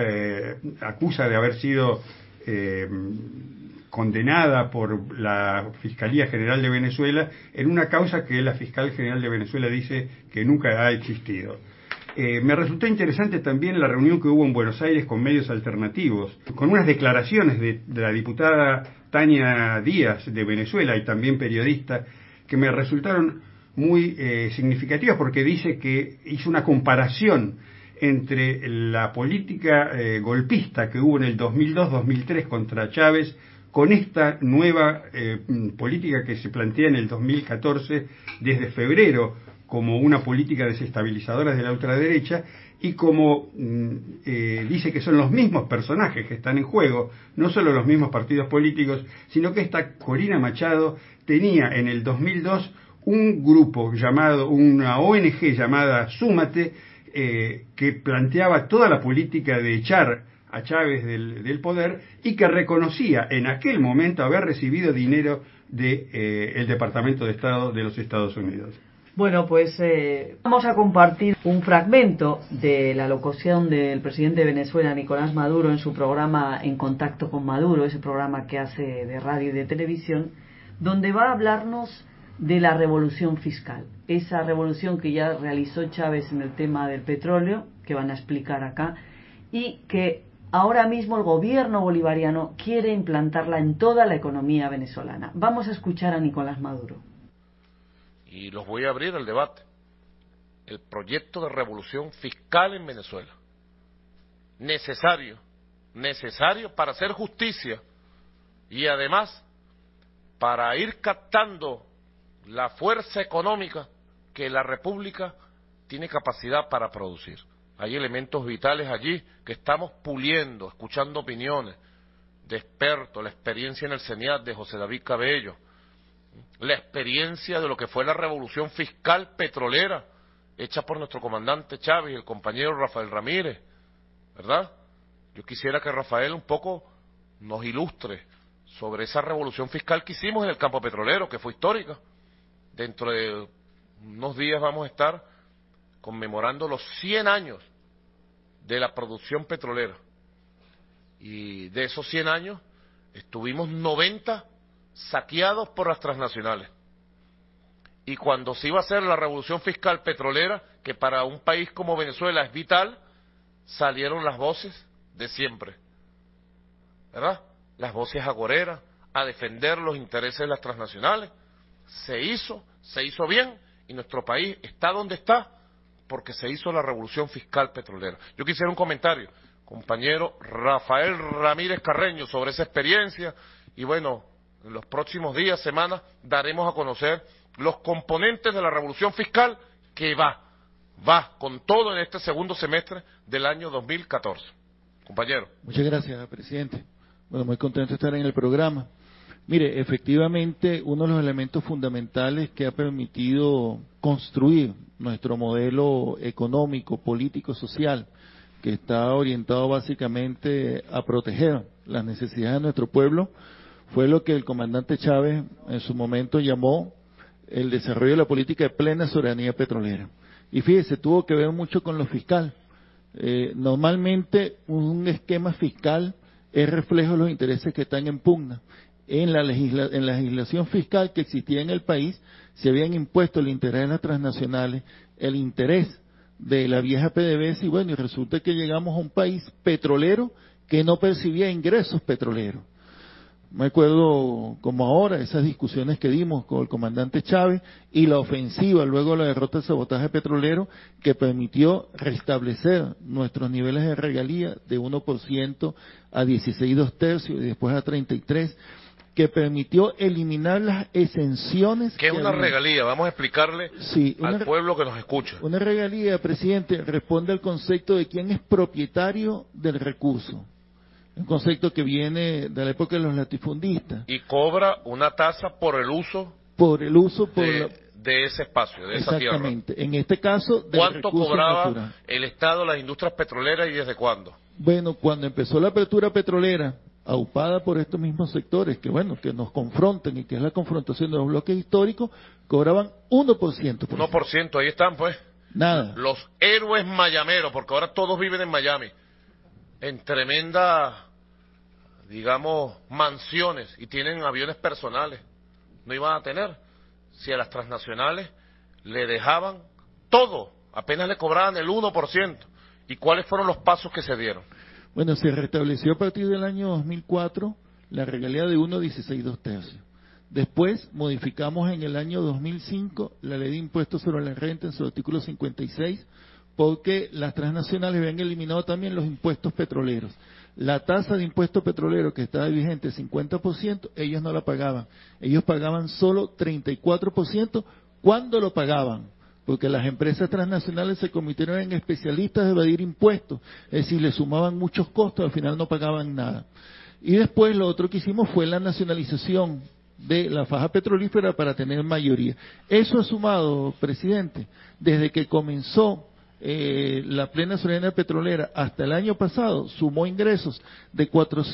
condenada por la Fiscalía General de Venezuela en una causa que la Fiscal General de Venezuela dice que nunca ha existido. Me resultó interesante también la reunión que hubo en Buenos Aires con medios alternativos, con unas declaraciones de la diputada Tania Díaz de Venezuela, y también periodista, que me resultaron muy significativas, porque dice que hizo una comparación entre la política golpista que hubo en el 2002-2003 contra Chávez con esta nueva política que se plantea en el 2014 desde febrero como una política desestabilizadora de la ultraderecha, y como dice que son los mismos personajes que están en juego, no solo los mismos partidos políticos, sino que esta Corina Machado tenía en el 2002 un grupo llamado, una ONG llamada Súmate, que planteaba toda la política de echar a Chávez del poder, y que reconocía en aquel momento haber recibido dinero del Departamento de Estado de los Estados Unidos. Bueno, pues vamos a compartir un fragmento de la locución del presidente de Venezuela, Nicolás Maduro, en su programa En Contacto con Maduro, ese programa que hace de radio y de televisión, donde va a hablarnos de la revolución fiscal, esa revolución que ya realizó Chávez en el tema del petróleo, que van a explicar acá, y que ahora mismo el gobierno bolivariano quiere implantarla en toda la economía venezolana. Vamos a escuchar a Nicolás Maduro. Y los voy a abrir al debate. El proyecto de revolución fiscal en Venezuela. Necesario para hacer justicia, y además para ir captando la fuerza económica que la República tiene capacidad para producir. Hay elementos vitales allí que estamos puliendo, escuchando opiniones de expertos, la experiencia en el CENIAT de José David Cabello, la experiencia de lo que fue la revolución fiscal petrolera hecha por nuestro comandante Chávez y el compañero Rafael Ramírez, ¿verdad? Yo quisiera que Rafael un poco nos ilustre sobre esa revolución fiscal que hicimos en el campo petrolero, que fue histórica. Dentro de unos días vamos a estar conmemorando los 100 años de la producción petrolera, y de esos 100 años estuvimos 90 saqueados por las transnacionales. Y cuando se iba a hacer la revolución fiscal petrolera, que para un país como Venezuela es vital, salieron las voces de siempre, ¿verdad? Las voces agoreras a defender los intereses de las transnacionales. Se hizo bien, y nuestro país está donde está porque se hizo la revolución fiscal petrolera. Yo quisiera un comentario, compañero Rafael Ramírez Carreño, sobre esa experiencia, y bueno, en los próximos días, semanas, daremos a conocer los componentes de la revolución fiscal que va con todo en este segundo semestre del año 2014. Compañero. Muchas gracias, presidente. Bueno, muy contento de estar en el programa. Mire, efectivamente, uno de los elementos fundamentales que ha permitido construir nuestro modelo económico, político, social, que está orientado básicamente a proteger las necesidades de nuestro pueblo, fue lo que el comandante Chávez en su momento llamó el desarrollo de la política de plena soberanía petrolera. Y fíjese, tuvo que ver mucho con lo fiscal. Normalmente un esquema fiscal es reflejo de los intereses que están en pugna. En la legislación fiscal que existía en el país se habían impuesto el interés de las transnacionales, el interés de la vieja PDVSA, y bueno, y resulta que llegamos a un país petrolero que no percibía ingresos petroleros. Me acuerdo como ahora esas discusiones que dimos con el comandante Chávez y la ofensiva luego de la derrota del sabotaje petrolero que permitió restablecer nuestros niveles de regalía de 1% a 16 2/3 y después a 33%, que permitió eliminar las exenciones. ¿Qué es una regalía? Vamos a explicarle al pueblo que nos escucha. Una regalía, presidente, responde al concepto de quién es propietario del recurso. Un concepto que viene de la época de los latifundistas. Y cobra una tasa por el uso de ese espacio, de esa tierra. Exactamente. En este caso, del ¿cuánto recurso cobraba natural. el Estado las industrias petroleras y desde cuándo? Bueno, cuando empezó la apertura petrolera, aupada por estos mismos sectores, que nos confrontan y que es la confrontación de los bloques históricos, cobraban 1%. 1%, ahí están pues. Nada. Los héroes mayameros, porque ahora todos viven en Miami, en tremenda, digamos, mansiones y tienen aviones personales. No iban a tener si a las transnacionales le dejaban todo, apenas le cobraban el 1%. ¿Y cuáles fueron los pasos que se dieron? Bueno, se restableció a partir del año 2004 la regalía de 1,16 2/3. Después modificamos en el año 2005 la ley de impuestos sobre la renta en su artículo 56, porque las transnacionales habían eliminado también los impuestos petroleros. La tasa de impuesto petrolero que estaba vigente, 50%, ellos no la pagaban. Ellos pagaban solo 34% cuando lo pagaban, porque las empresas transnacionales se convirtieron en especialistas de evadir impuestos, es decir, le sumaban muchos costos, al final no pagaban nada. Y después lo otro que hicimos fue la nacionalización de la faja petrolífera para tener mayoría. Eso ha sumado, presidente, desde que comenzó la plena soberanía petrolera hasta el año pasado, sumó ingresos de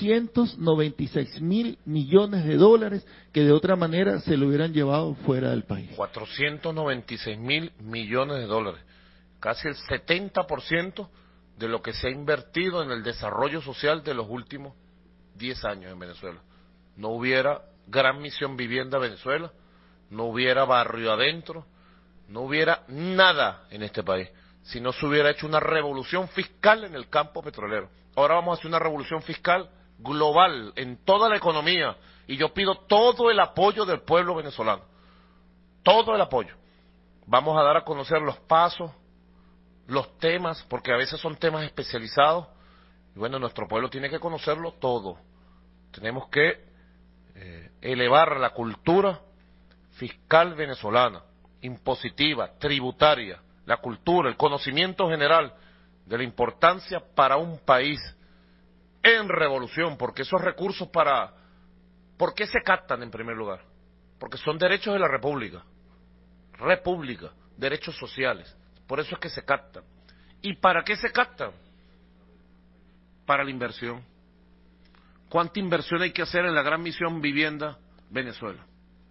496.000 millones de dólares que de otra manera se lo hubieran llevado fuera del país. 496.000 millones de dólares, casi el 70% de lo que se ha invertido en el desarrollo social de los últimos 10 años en Venezuela. No hubiera Gran Misión Vivienda Venezuela, no hubiera Barrio Adentro, no hubiera nada en este país si no se hubiera hecho una revolución fiscal en el campo petrolero. Ahora vamos a hacer una revolución fiscal global en toda la economía y yo pido todo el apoyo del pueblo venezolano, todo el apoyo. Vamos a dar a conocer los pasos, los temas, porque a veces son temas especializados y bueno, nuestro pueblo tiene que conocerlo todo. Tenemos que elevar la cultura fiscal venezolana, impositiva, tributaria, la cultura, el conocimiento general de la importancia para un país en revolución, porque esos recursos ¿por qué se captan en primer lugar? Porque son derechos de la República, derechos sociales, por eso es que se captan. ¿Y para qué se captan? Para la inversión. ¿Cuánta inversión hay que hacer en la Gran Misión Vivienda Venezuela?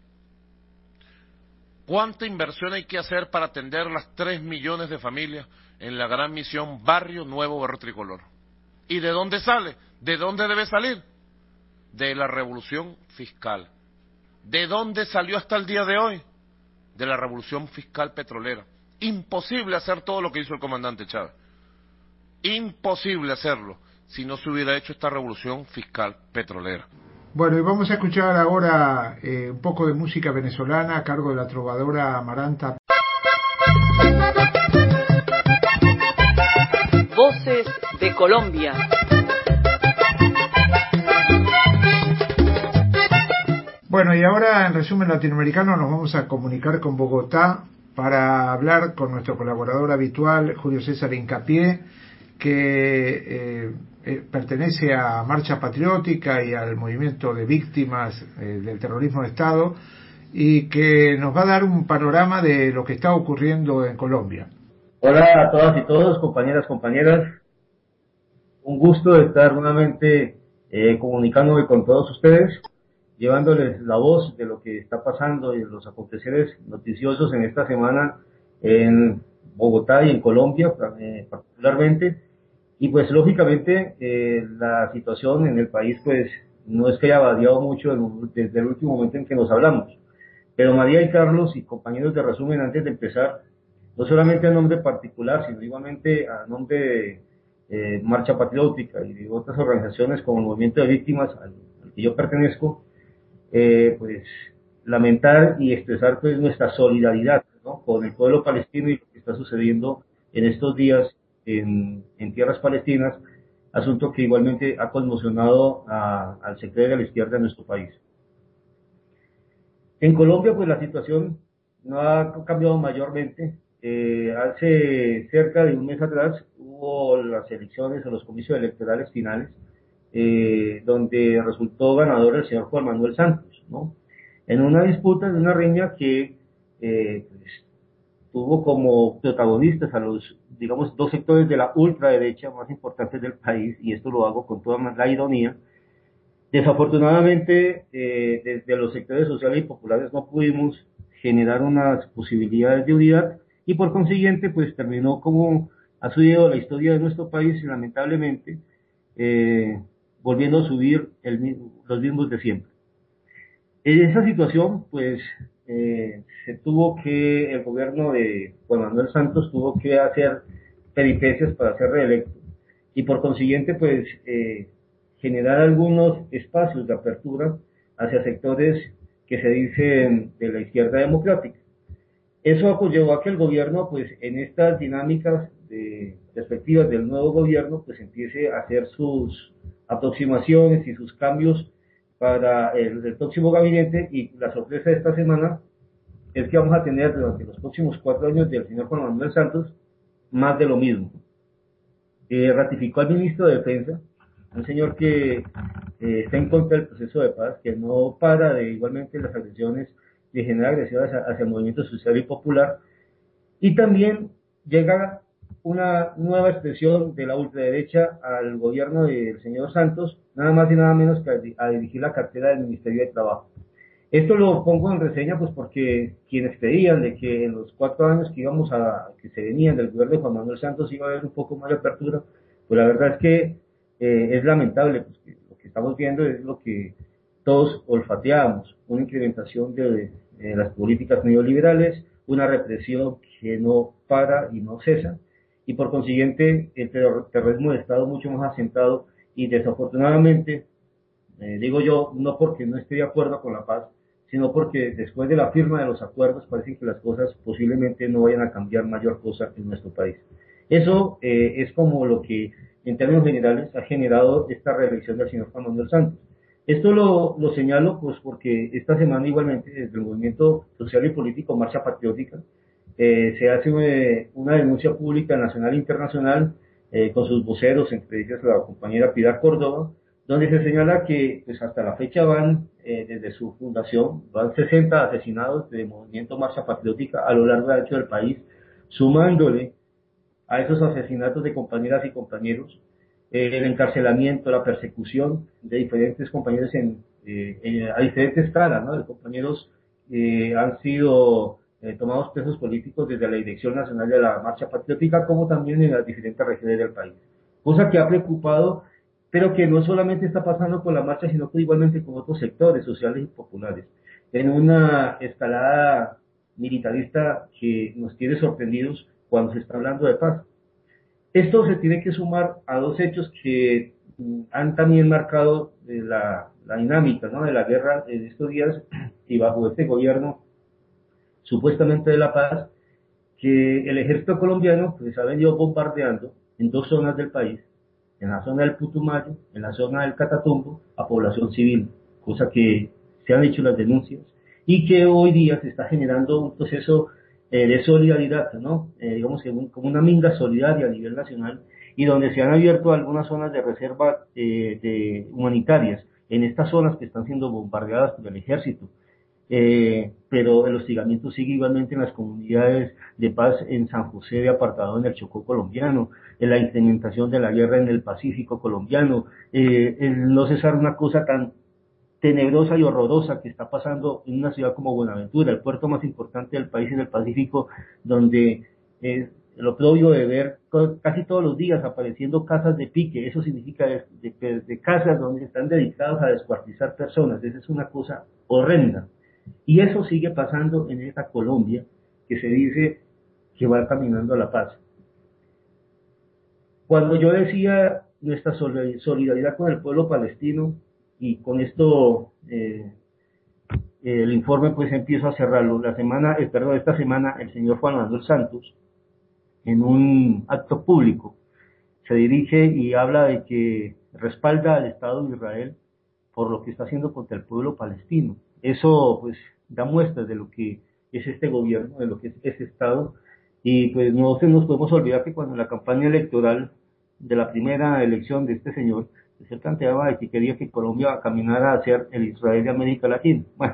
¿Cuánta inversión hay que hacer para atender las 3 millones de familias en la Gran Misión Barrio Nuevo Barrio Tricolor? ¿Y de dónde sale? ¿De dónde debe salir? De la revolución fiscal. ¿De dónde salió hasta el día de hoy? De la revolución fiscal petrolera. Imposible hacer todo lo que hizo el comandante Chávez. Imposible hacerlo si no se hubiera hecho esta revolución fiscal petrolera. Bueno, y vamos a escuchar ahora un poco de música venezolana a cargo de la trovadora Amaranta. Voces de Colombia. Bueno, y ahora en resumen latinoamericano nos vamos a comunicar con Bogotá para hablar con nuestro colaborador habitual, Julio César Hincapié, que pertenece a Marcha Patriótica y al movimiento de víctimas del terrorismo de Estado, y que nos va a dar un panorama de lo que está ocurriendo en Colombia. Hola a todas y todos, compañeras, un gusto estar nuevamente comunicándome con todos ustedes, llevándoles la voz de lo que está pasando y de los aconteceres noticiosos en esta semana en Bogotá y en Colombia particularmente. Y pues lógicamente la situación en el país pues no es que haya variado mucho desde el último momento en que nos hablamos. Pero María y Carlos y compañeros de resumen, antes de empezar, no solamente a nombre particular, sino igualmente a nombre de Marcha Patriótica y de otras organizaciones como el Movimiento de Víctimas, al que yo pertenezco, pues lamentar y expresar pues nuestra solidaridad, ¿no?, con el pueblo palestino y lo que está sucediendo en estos días en tierras palestinas, asunto que igualmente ha conmocionado al sector de la izquierda de nuestro país. En Colombia, pues la situación no ha cambiado mayormente. Hace cerca de un mes atrás hubo las elecciones o los comicios electorales finales, donde resultó ganador el señor Juan Manuel Santos, ¿no?, en una disputa, en una riña que pues, tuvo como protagonistas a los, digamos, dos sectores de la ultraderecha más importantes del país, y esto lo hago con toda la ironía. Desafortunadamente, desde los sectores sociales y populares no pudimos generar unas posibilidades de unidad, y por consiguiente, pues terminó como ha sucedido la historia de nuestro país, y lamentablemente, volviendo a subir los mismos de siempre. En esa situación, pues, el gobierno de Juan Manuel Santos tuvo que hacer peripecias para ser reelecto, y por consiguiente, pues, generar algunos espacios de apertura hacia sectores que se dicen de la izquierda democrática. Eso llevó a que el gobierno, pues, en estas dinámicas de perspectivas del nuevo gobierno, pues, empiece a hacer sus aproximaciones y sus cambios para el próximo gabinete, y la sorpresa de esta semana es que vamos a tener durante los próximos 4 años del señor Juan Manuel Santos más de lo mismo. Ratificó al ministro de Defensa, un señor que está en contra del proceso de paz, que no para de igualmente las agresiones, de generar agresiones hacia el movimiento social y popular, y también llega una nueva expresión de la ultraderecha al gobierno del señor Santos, nada más y nada menos que a dirigir la cartera del Ministerio de Trabajo. Esto lo pongo en reseña pues porque quienes creían de que en los 4 años que se venían del gobierno de Juan Manuel Santos iba a haber un poco más de apertura, pues la verdad es que es lamentable, pues, que lo que estamos viendo es lo que todos olfateábamos, una incrementación de las políticas neoliberales, una represión que no para y no cesa, y por consiguiente el terrorismo de Estado mucho más asentado, y desafortunadamente, digo yo, no porque no esté de acuerdo con la paz, sino porque después de la firma de los acuerdos parece que las cosas posiblemente no vayan a cambiar mayor cosa en nuestro país. Eso es como lo que en términos generales ha generado esta reelección del señor Juan Manuel Santos. Esto lo señalo pues porque esta semana igualmente desde el movimiento social y político Marcha Patriótica se hace una denuncia pública nacional e internacional con sus voceros, entre ellas la compañera Pilar Córdoba, donde se señala que pues hasta la fecha van, desde su fundación, van 60 asesinados del movimiento Marcha Patriótica a lo largo y ancho del país, sumándole a esos asesinatos de compañeras y compañeros el encarcelamiento, la persecución de diferentes compañeros a diferentes escalas, ¿no? De compañeros han sido tomados presos políticos desde la Dirección Nacional de la Marcha Patriótica, como también en las diferentes regiones del país. Cosa que ha preocupado, pero que no solamente está pasando con la marcha, sino que igualmente con otros sectores sociales y populares, en una escalada militarista que nos tiene sorprendidos cuando se está hablando de paz. Esto se tiene que sumar a 2 hechos que han también marcado la dinámica, ¿no?, de la guerra en estos días, y bajo este gobierno supuestamente de la paz, que el ejército colombiano pues ha venido bombardeando en 2 zonas del país, en la zona del Putumayo, en la zona del Catatumbo, a población civil, cosa que se han hecho las denuncias y que hoy día se está generando un proceso de solidaridad, ¿no? Digamos que como una minga solidaria a nivel nacional, y donde se han abierto algunas zonas de reserva humanitarias en estas zonas que están siendo bombardeadas por el ejército. Pero el hostigamiento sigue igualmente en las comunidades de paz en San José de Apartadó, en el Chocó colombiano, en la incrementación de la guerra en el Pacífico colombiano, el no cesar una cosa tan tenebrosa y horrorosa que está pasando en una ciudad como Buenaventura, el puerto más importante del país en el Pacífico, donde lo propio de ver casi todos los días apareciendo casas de pique. Eso significa de casas donde están dedicadas a descuartizar personas. Esa es una cosa horrenda. Y eso sigue pasando en esta Colombia que se dice que va caminando a la paz. Cuando yo decía nuestra solidaridad con el pueblo palestino, y con esto el informe pues empiezo a cerrarlo. Esta semana el señor Juan Manuel Santos, en un acto público, se dirige y habla de que respalda al Estado de Israel por lo que está haciendo contra el pueblo palestino. Eso pues da muestras de lo que es este gobierno, de lo que es este Estado, y pues no se nos podemos olvidar que cuando en la campaña electoral de la primera elección de este señor, pues él planteaba de que quería que Colombia caminara a ser el Israel de América Latina. Bueno,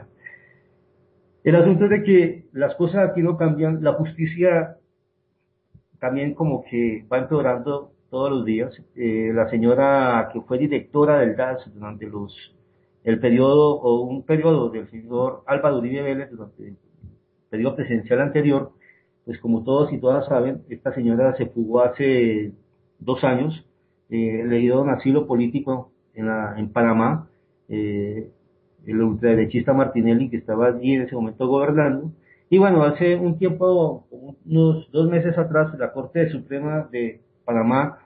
el asunto es de que las cosas aquí no cambian, la justicia también como que va empeorando todos los días. La señora que fue directora del DAS durante un periodo del señor Álvaro Uribe Vélez, durante el periodo presidencial anterior, pues como todos y todas saben, esta señora se fugó hace 2 años, le dieron asilo político en Panamá, el ultraderechista Martinelli, que estaba allí en ese momento gobernando. Y bueno, hace un tiempo, unos 2 meses atrás, la Corte Suprema de Panamá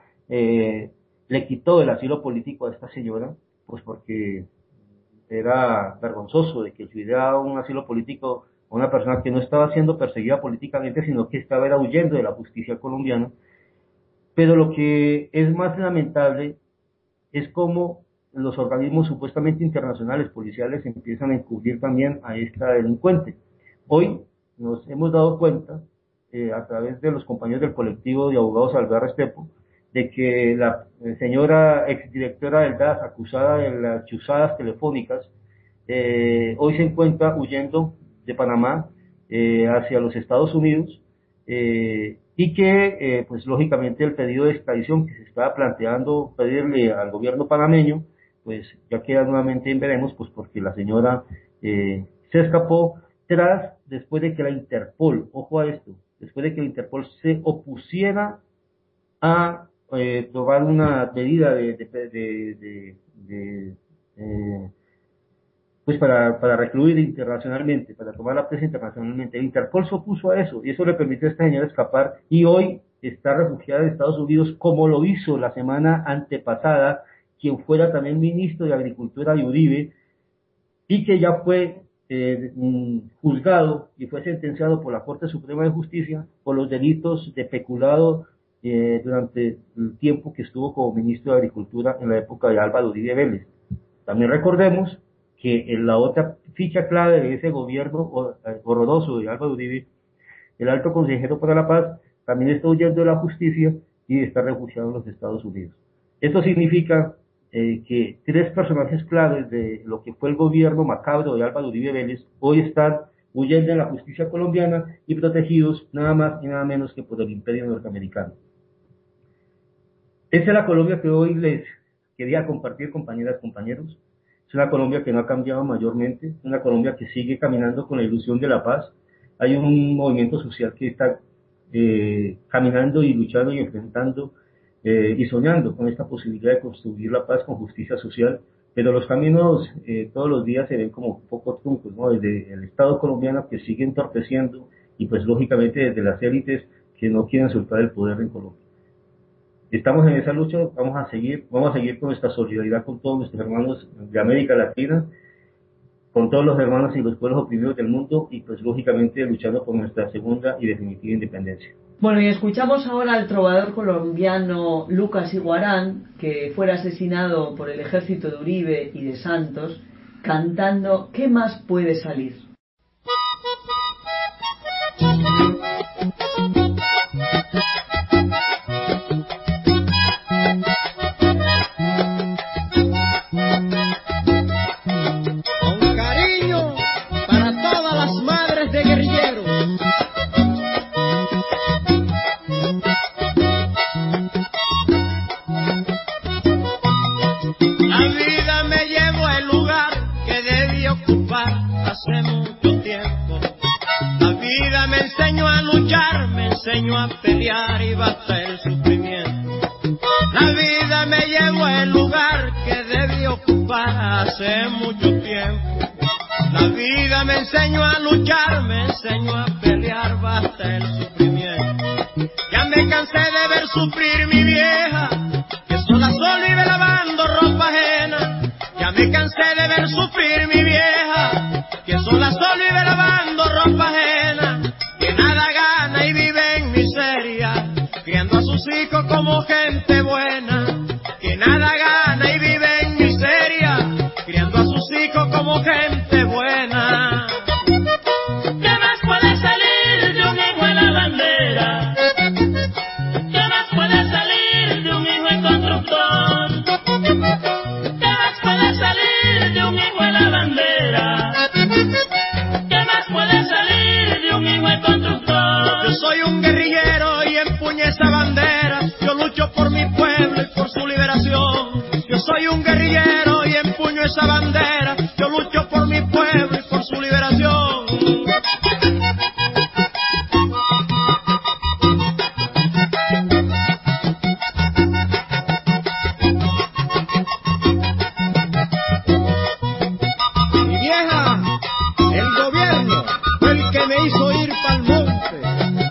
le quitó el asilo político a esta señora, pues porque era vergonzoso de que se hubiera dado un asilo político a una persona que no estaba siendo perseguida políticamente, sino que estaba huyendo de la justicia colombiana. Pero lo que es más lamentable es cómo los organismos supuestamente internacionales policiales empiezan a encubrir también a esta delincuente. Hoy nos hemos dado cuenta, a través de los compañeros del colectivo de abogados Alvear Restrepo, de que la señora exdirectora del DAS, acusada de las chuzadas telefónicas, hoy se encuentra huyendo de Panamá hacia los Estados Unidos, y que pues lógicamente el pedido de extradición que se estaba planteando pedirle al gobierno panameño, pues ya queda nuevamente en veremos, pues porque la señora se escapó después de que la Interpol, ojo a esto, después de que la Interpol se opusiera a tomar una medida pues para recluir internacionalmente, para tomar la presa internacionalmente. El Interpol se opuso a eso y eso le permitió a esta señora escapar y hoy está refugiada en Estados Unidos, como lo hizo la semana antepasada quien fuera también ministro de Agricultura de Uribe y que ya fue juzgado y fue sentenciado por la Corte Suprema de Justicia por los delitos de peculado durante el tiempo que estuvo como ministro de Agricultura en la época de Álvaro Uribe Vélez. También recordemos que en la otra ficha clave de ese gobierno horroroso de Álvaro Uribe, el alto consejero para la paz, también está huyendo de la justicia y está refugiado en los Estados Unidos. Esto significa que 3 personajes claves de lo que fue el gobierno macabro de Álvaro Uribe Vélez hoy están huyendo de la justicia colombiana y protegidos nada más y nada menos que por el imperio norteamericano. Esa es la Colombia que hoy les quería compartir, compañeras, compañeros. Es una Colombia que no ha cambiado mayormente, es una Colombia que sigue caminando con la ilusión de la paz. Hay un movimiento social que está caminando y luchando y enfrentando y soñando con esta posibilidad de construir la paz con justicia social, pero los caminos todos los días se ven como un poco truncos, ¿no? Desde el Estado colombiano que sigue entorpeciendo y pues lógicamente desde las élites que no quieren soltar el poder en Colombia. Estamos en esa lucha, vamos a seguir con nuestra solidaridad con todos nuestros hermanos de América Latina, con todos los hermanos y los pueblos oprimidos del mundo y pues lógicamente luchando por nuestra segunda y definitiva independencia. Bueno, y escuchamos ahora al trovador colombiano Lucas Iguarán, que fuera asesinado por el ejército de Uribe y de Santos, cantando ¿Qué más puede salir? Con cariño para todas las madres de guerrilleros. La vida me llevó al lugar que debí ocupar hace mucho tiempo. La vida me enseñó a luchar, me enseñó a pelear y basta el sufrimiento. La vida me llevó al lugar que debí ocupar hace mucho tiempo. La vida me enseñó a luchar, me enseñó a pelear, basta el sufrimiento. Ya me cansé de ver sufrir mi vieja, que sola vive lavando ropa ajena. Ya me cansé de ver sufrir mi vieja, que sola vive lavando ropa ajena, que nada gana y vive en miseria, criando a sus hijos como gente buena, que nada gana y vive en miseria, criando a sus hijos como gente buena. ¿Qué más puede salir de un hijo en la bandera? ¿Qué más puede salir de un hijo en constructor? ¿Qué más puede salir de un hijo en la bandera? ¿Qué más puede salir de un hijo en constructor? Yo soy un guerrillero y empuño esa bandera. Yo lucho por mi pueblo y por su liberación. Yo soy un guerrillero y empuño esa bandera. Yo lucho por mi pueblo y por su liberación. Mi vieja, el gobierno fue el que me hizo ir pa'l monte.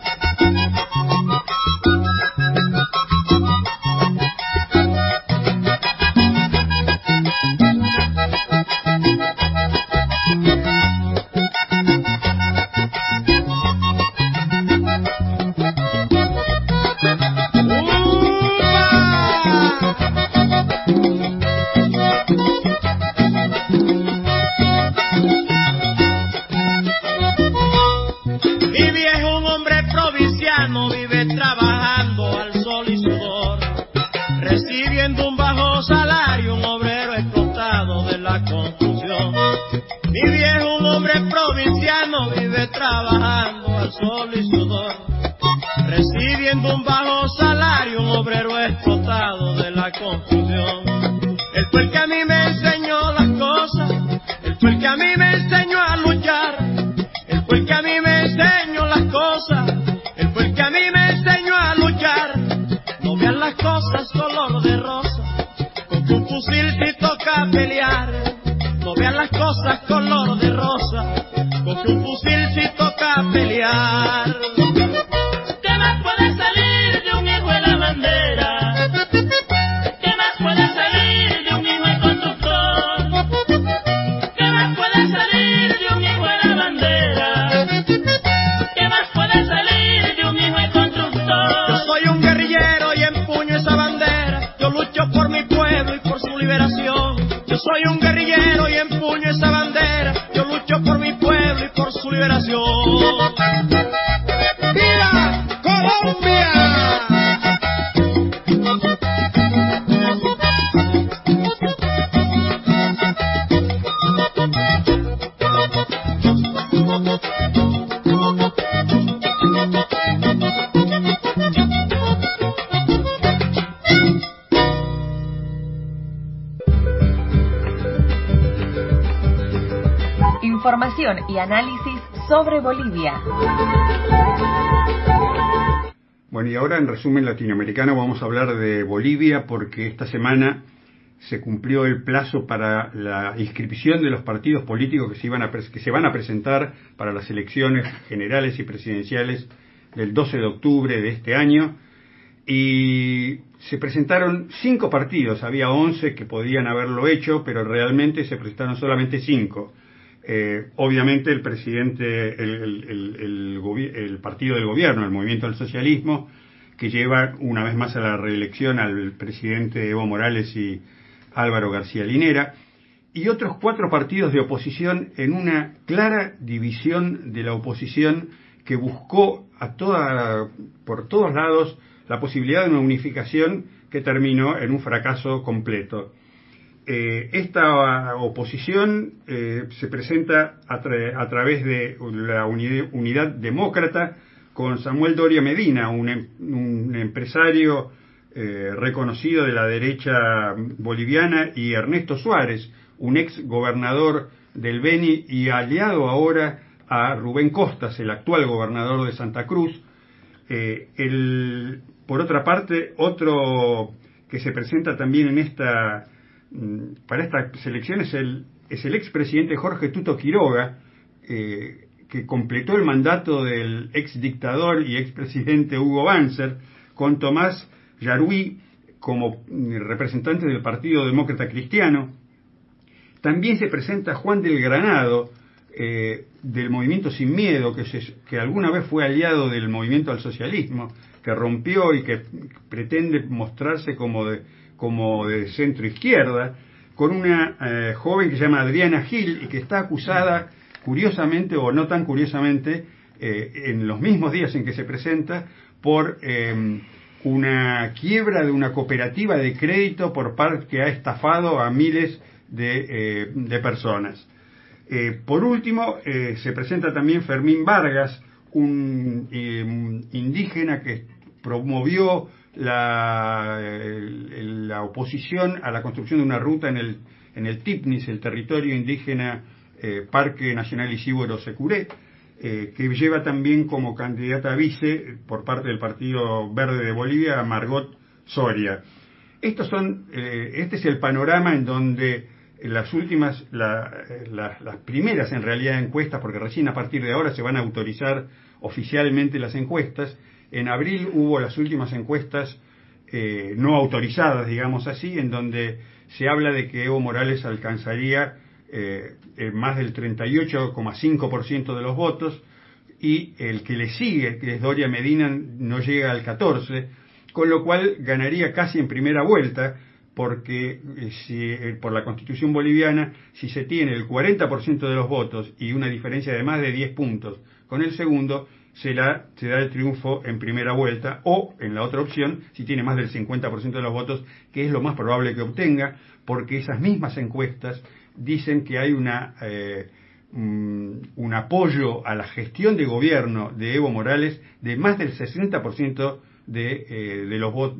Mi viejo, un hombre provinciano, vive trabajando al sol y sudor, recibiendo un bajo salario, un obrero explotado de la construcción. Mi viejo, un hombre provinciano, vive trabajando al sol y sudor, recibiendo un bajo salario, un obrero explotado de la construcción. Él fue el que a mí me enseñó las cosas, él fue el que a mí me enseñó a luchar, él fue el que a mí me enseñó las cosas, él fue el que a mí me enseñó a luchar. No vean las cosas color de rosa, con que un fusil si toca pelear. No vean las cosas color de rosa, con que un fusil si toca pelear. ¿Qué más puede salir de un hijo en la bandera? ¿Qué más puede salir de un hijo en constructor? ¿Qué más puede salir de un hijo en la bandera? ¿Qué más puede salir de un hijo en constructor? Yo soy un guerrillero y empuño esa bandera. Yo lucho por mi pueblo y por su liberación. Yo soy un guerrillero y empuño esa bandera. Yo lucho por mi pueblo y por su liberación. ¡Viva Colombia! Información y análisis sobre Bolivia. Bueno, y ahora en resumen latinoamericano vamos a hablar de Bolivia porque esta semana se cumplió el plazo para la inscripción de los partidos políticos que se van a presentar para las elecciones generales y presidenciales del 12 de octubre de este año. Y se presentaron 5 partidos, había 11 que podían haberlo hecho, pero realmente se presentaron solamente 5. Obviamente el presidente, el partido del gobierno, el Movimiento del Socialismo, que lleva una vez más a la reelección al presidente Evo Morales y Álvaro García Linera, y otros 4 partidos de oposición en una clara división de la oposición que buscó por todos lados la posibilidad de una unificación que terminó en un fracaso completo. Esta oposición se presenta a través de la Unidad Demócrata con Samuel Doria Medina, un empresario reconocido de la derecha boliviana, y Ernesto Suárez, un ex gobernador del Beni y aliado ahora a Rubén Costas, el actual gobernador de Santa Cruz. Por otra parte, otro que se presenta también para estas elecciones es el expresidente Jorge Tuto Quiroga, que completó el mandato del exdictador y expresidente Hugo Banzer, con Tomás Yarui como representante del Partido Demócrata Cristiano. También se presenta Juan del Granado, del Movimiento Sin Miedo, que alguna vez fue aliado del movimiento al socialismo, que rompió y que pretende mostrarse como de centro izquierda, con una joven que se llama Adriana Gil y que está acusada, curiosamente o no tan curiosamente, en los mismos días en que se presenta, por una quiebra de una cooperativa de crédito que ha estafado a miles de personas. Por último, se presenta también Fermín Vargas, un indígena que promovió la oposición a la construcción de una ruta en el Tipnis, el territorio indígena Parque Nacional Isíbuero-Securé, que lleva también como candidata a vice por parte del Partido Verde de Bolivia a Margot Soria. Este es el panorama en donde las últimas, las primeras en realidad encuestas, porque recién a partir de ahora se van a autorizar oficialmente las encuestas. En abril hubo las últimas encuestas no autorizadas, digamos así, en donde se habla de que Evo Morales alcanzaría más del 38,5% de los votos, y el que le sigue, que es Doria Medina, no llega al 14%, con lo cual ganaría casi en primera vuelta, porque por la Constitución boliviana, si se tiene el 40% de los votos y una diferencia de más de 10 puntos con el segundo, se da el triunfo en primera vuelta, o en la otra opción, si tiene más del 50% de los votos, que es lo más probable que obtenga, porque esas mismas encuestas dicen que hay un apoyo a la gestión de gobierno de Evo Morales de más del 60% de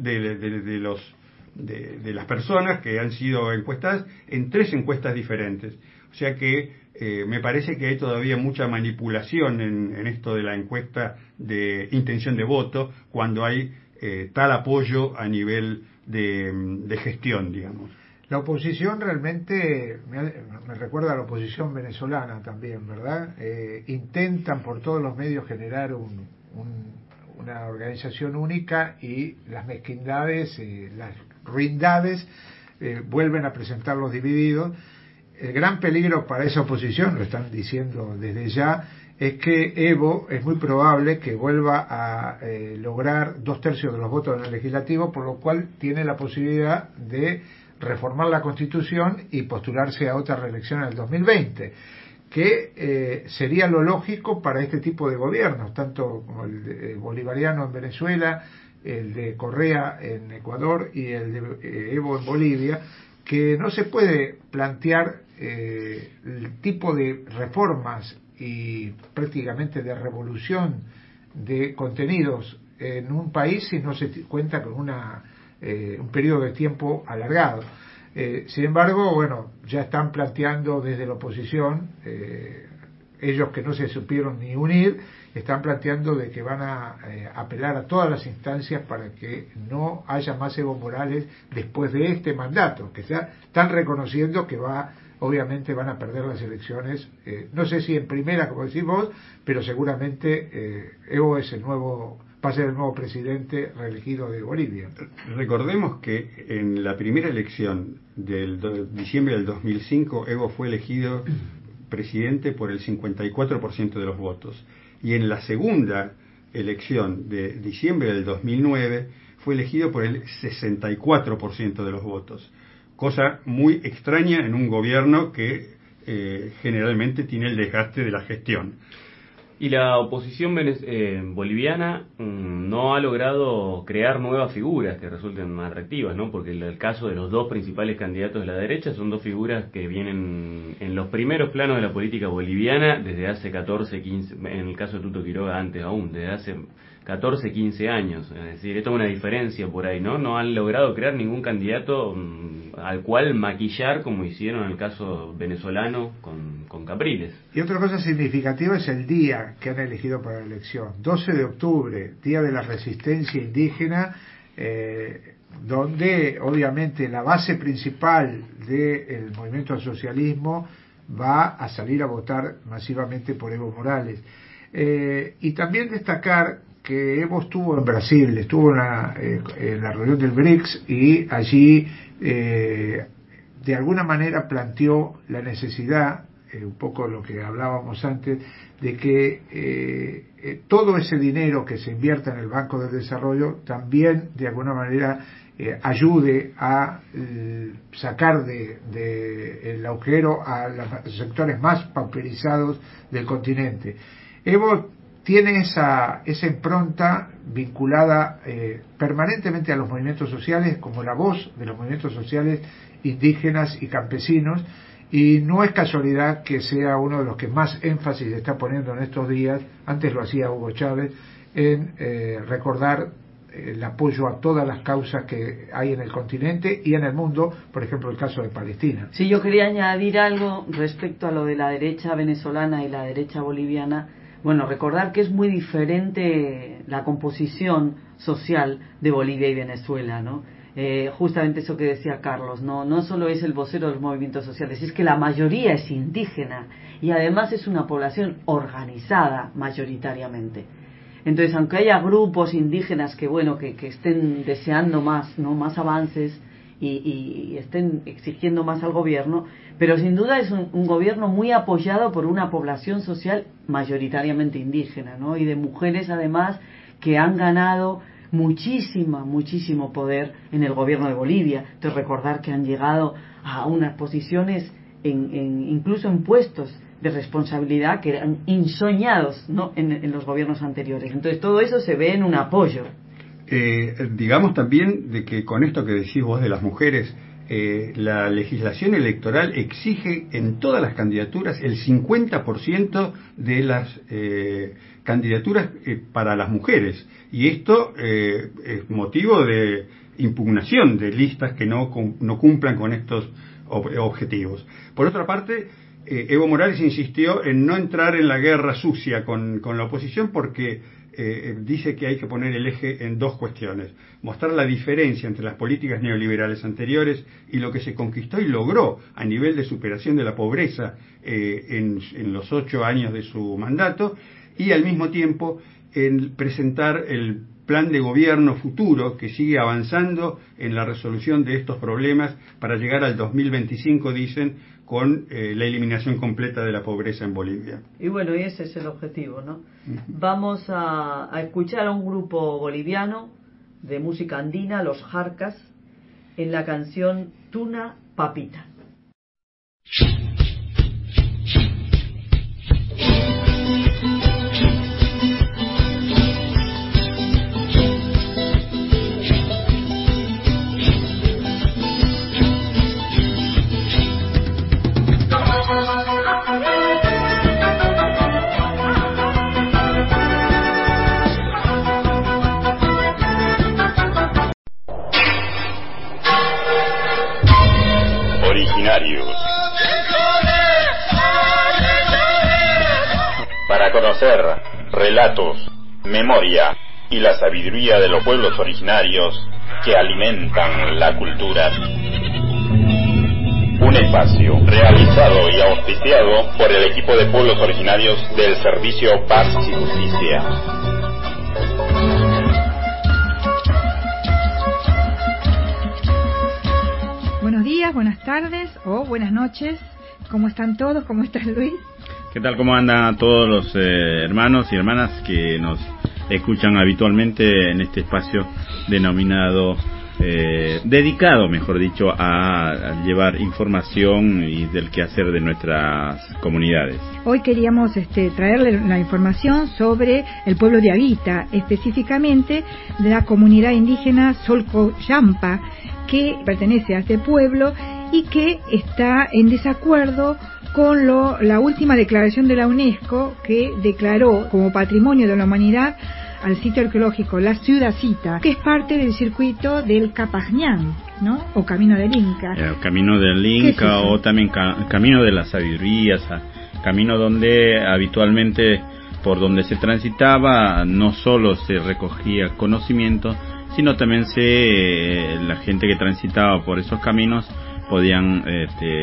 las personas que han sido encuestadas en 3 encuestas diferentes. O sea que me parece que hay todavía mucha manipulación en esto de la encuesta de intención de voto, cuando hay tal apoyo a nivel de gestión, digamos. La oposición realmente me recuerda a la oposición venezolana también, ¿verdad? Intentan por todos los medios generar una organización única, y las mezquindades, las ruindades vuelven a presentarlos divididos. El gran peligro para esa oposición, lo están diciendo desde ya, es que Evo es muy probable que vuelva a lograr 2/3 de los votos en el legislativo, por lo cual tiene la posibilidad de reformar la Constitución y postularse a otra reelección en el 2020, que sería lo lógico para este tipo de gobiernos, tanto como el bolivariano en Venezuela, el de Correa en Ecuador y el de Evo en Bolivia, que no se puede plantear el tipo de reformas y prácticamente de revolución de contenidos en un país si no se cuenta con un periodo de tiempo alargado. Sin embargo, bueno, ya están planteando desde la oposición, ellos que no se supieron ni unir, están planteando de que van a apelar a todas las instancias para que no haya más Evo Morales después de este mandato, que ya están reconociendo que obviamente van a perder las elecciones, no sé si en primera, como decís vos, pero seguramente Evo va a ser el nuevo presidente reelegido de Bolivia. Recordemos que en la primera elección del diciembre del 2005, Evo fue elegido presidente por el 54% de los votos, y en la segunda elección de diciembre del 2009 fue elegido por el 64% de los votos, cosa muy extraña en un gobierno que generalmente tiene el desgaste de la gestión. Y la oposición boliviana no ha logrado crear nuevas figuras que resulten más atractivas, ¿no? Porque el caso de los dos principales candidatos de la derecha son dos figuras que vienen en los primeros planos de la política boliviana desde hace 14, 15, en el caso de Tuto Quiroga antes aún, desde hace 14, 15 años. Es decir, esto es una diferencia por ahí, ¿no? No han logrado crear ningún candidato al cual maquillar como hicieron en el caso venezolano con Capriles. Y otra cosa significativa es el día que han elegido para la elección, 12 de octubre, Día de la Resistencia Indígena, donde obviamente la base principal del movimiento al socialismo va a salir a votar masivamente por Evo Morales. Y también destacar que Evo estuvo en Brasil, estuvo en la reunión del BRICS, y allí de alguna manera planteó la necesidad, un poco lo que hablábamos antes, de que todo ese dinero que se invierta en el Banco del Desarrollo también de alguna manera ayude a sacar del agujero a los sectores más pauperizados del continente. Evo tiene esa impronta vinculada permanentemente a los movimientos sociales, como la voz de los movimientos sociales indígenas y campesinos, y no es casualidad que sea uno de los que más énfasis está poniendo en estos días, antes lo hacía Hugo Chávez, en recordar el apoyo a todas las causas que hay en el continente y en el mundo, por ejemplo el caso de Palestina. Sí, yo quería añadir algo respecto a lo de la derecha venezolana y la derecha boliviana. Bueno, recordar que es muy diferente la composición social de Bolivia y Venezuela, ¿no? Justamente eso que decía Carlos, no solo es el vocero de los movimientos sociales, es que la mayoría es indígena y además es una población organizada mayoritariamente. Entonces, aunque haya grupos indígenas que estén deseando más, ¿no?, más avances y estén exigiendo más al gobierno, pero sin duda es un gobierno muy apoyado por una población social mayoritariamente indígena, ¿no?, y de mujeres además que han ganado muchísimo poder en el gobierno de Bolivia. Entonces, recordar que han llegado a unas posiciones incluso en puestos de responsabilidad que eran insoñados, ¿no?, en los gobiernos anteriores. Entonces todo eso se ve en un apoyo. Digamos también de que con esto que decís vos de las mujeres, la legislación electoral exige en todas las candidaturas el 50% de las candidaturas para las mujeres, y esto es motivo de impugnación de listas que no cumplan con estos objetivos. Por otra parte, Evo Morales insistió en no entrar en la guerra sucia con la oposición porque dice que hay que poner el eje en dos cuestiones: mostrar la diferencia entre las políticas neoliberales anteriores y lo que se conquistó y logró a nivel de superación de la pobreza en los 8 años de su mandato, y al mismo tiempo en presentar el plan de gobierno futuro que sigue avanzando en la resolución de estos problemas para llegar al 2025, dicen, con la eliminación completa de la pobreza en Bolivia. Y bueno, y ese es el objetivo, ¿no? Vamos a escuchar a un grupo boliviano de música andina, los Jarcas, en la canción Tuna Papita. Para conocer relatos, memoria y la sabiduría de los pueblos originarios que alimentan la cultura. Un espacio realizado y auspiciado por el equipo de pueblos originarios del Servicio Paz y Justicia. Buenos días, buenas tardes o buenas noches. ¿Cómo están todos? ¿Cómo está Luis? ¿Qué tal? ¿Cómo andan todos los hermanos y hermanas que nos escuchan habitualmente en este espacio denominado, dedicado, mejor dicho, a llevar información y del quehacer de nuestras comunidades? Hoy queríamos traerle la información sobre el pueblo de Avita, específicamente de la comunidad indígena Solcoyampa, que pertenece a este pueblo y que está en desacuerdo con la última declaración de la UNESCO, que declaró como Patrimonio de la Humanidad al sitio arqueológico La Ciudadcita, que es parte del circuito del Capajñán, ¿no?, o Camino del Inca. Camino del Inca, o también Camino de las Sabidurías, camino donde habitualmente, por donde se transitaba, no solo se recogía conocimiento, sino también la gente que transitaba por esos caminos podían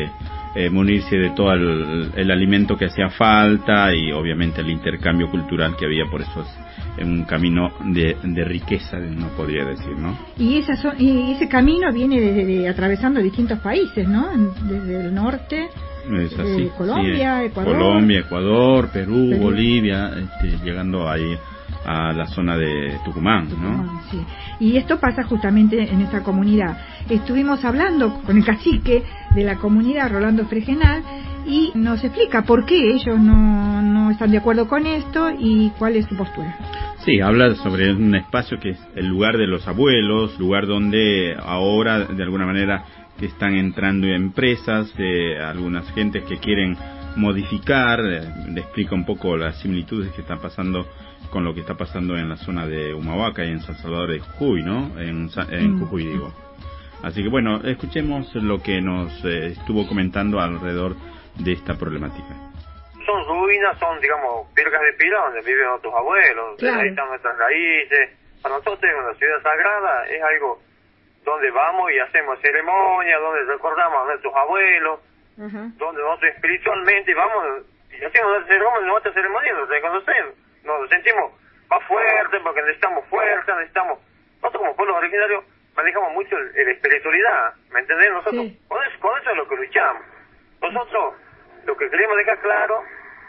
munirse de todo el alimento que hacía falta y obviamente el intercambio cultural que había. Por eso es un camino de riqueza, no podría decir, ¿no? Y ese camino viene atravesando distintos países, ¿no? Desde el norte, Colombia, sí, Ecuador. Colombia, Ecuador, Perú, Bolivia, llegando ahí a la zona de Tucumán, ¿no? Sí. Y esto pasa justamente en esta comunidad. Estuvimos hablando con el cacique de la comunidad, Rolando Fregenal, y nos explica por qué ellos no están de acuerdo con esto y cuál es su postura. Sí, habla sobre un espacio que es el lugar de los abuelos, lugar donde ahora de alguna manera que están entrando empresas, algunas gentes que quieren modificar. Le explica un poco las similitudes que están pasando con lo que está pasando en la zona de Humahuaca y en San Salvador de Jujuy, ¿no? En Jujuy, digo. Así que bueno, escuchemos lo que nos estuvo comentando alrededor de esta problemática. Son ruinas, son, digamos, pircas de pila donde viven nuestros abuelos, claro. Ahí están nuestras raíces. Para nosotros es una ciudad sagrada, es algo donde vamos y hacemos ceremonias, donde recordamos a nuestros abuelos, donde nosotros espiritualmente vamos y hacemos nuestra ceremonia, nos reconocemos, nos sentimos más fuertes porque necesitamos fuerza, nosotros como pueblo originario manejamos mucho la espiritualidad, ¿me entendés? Nosotros sí. con eso es lo que luchamos. Nosotros lo que queremos dejar claro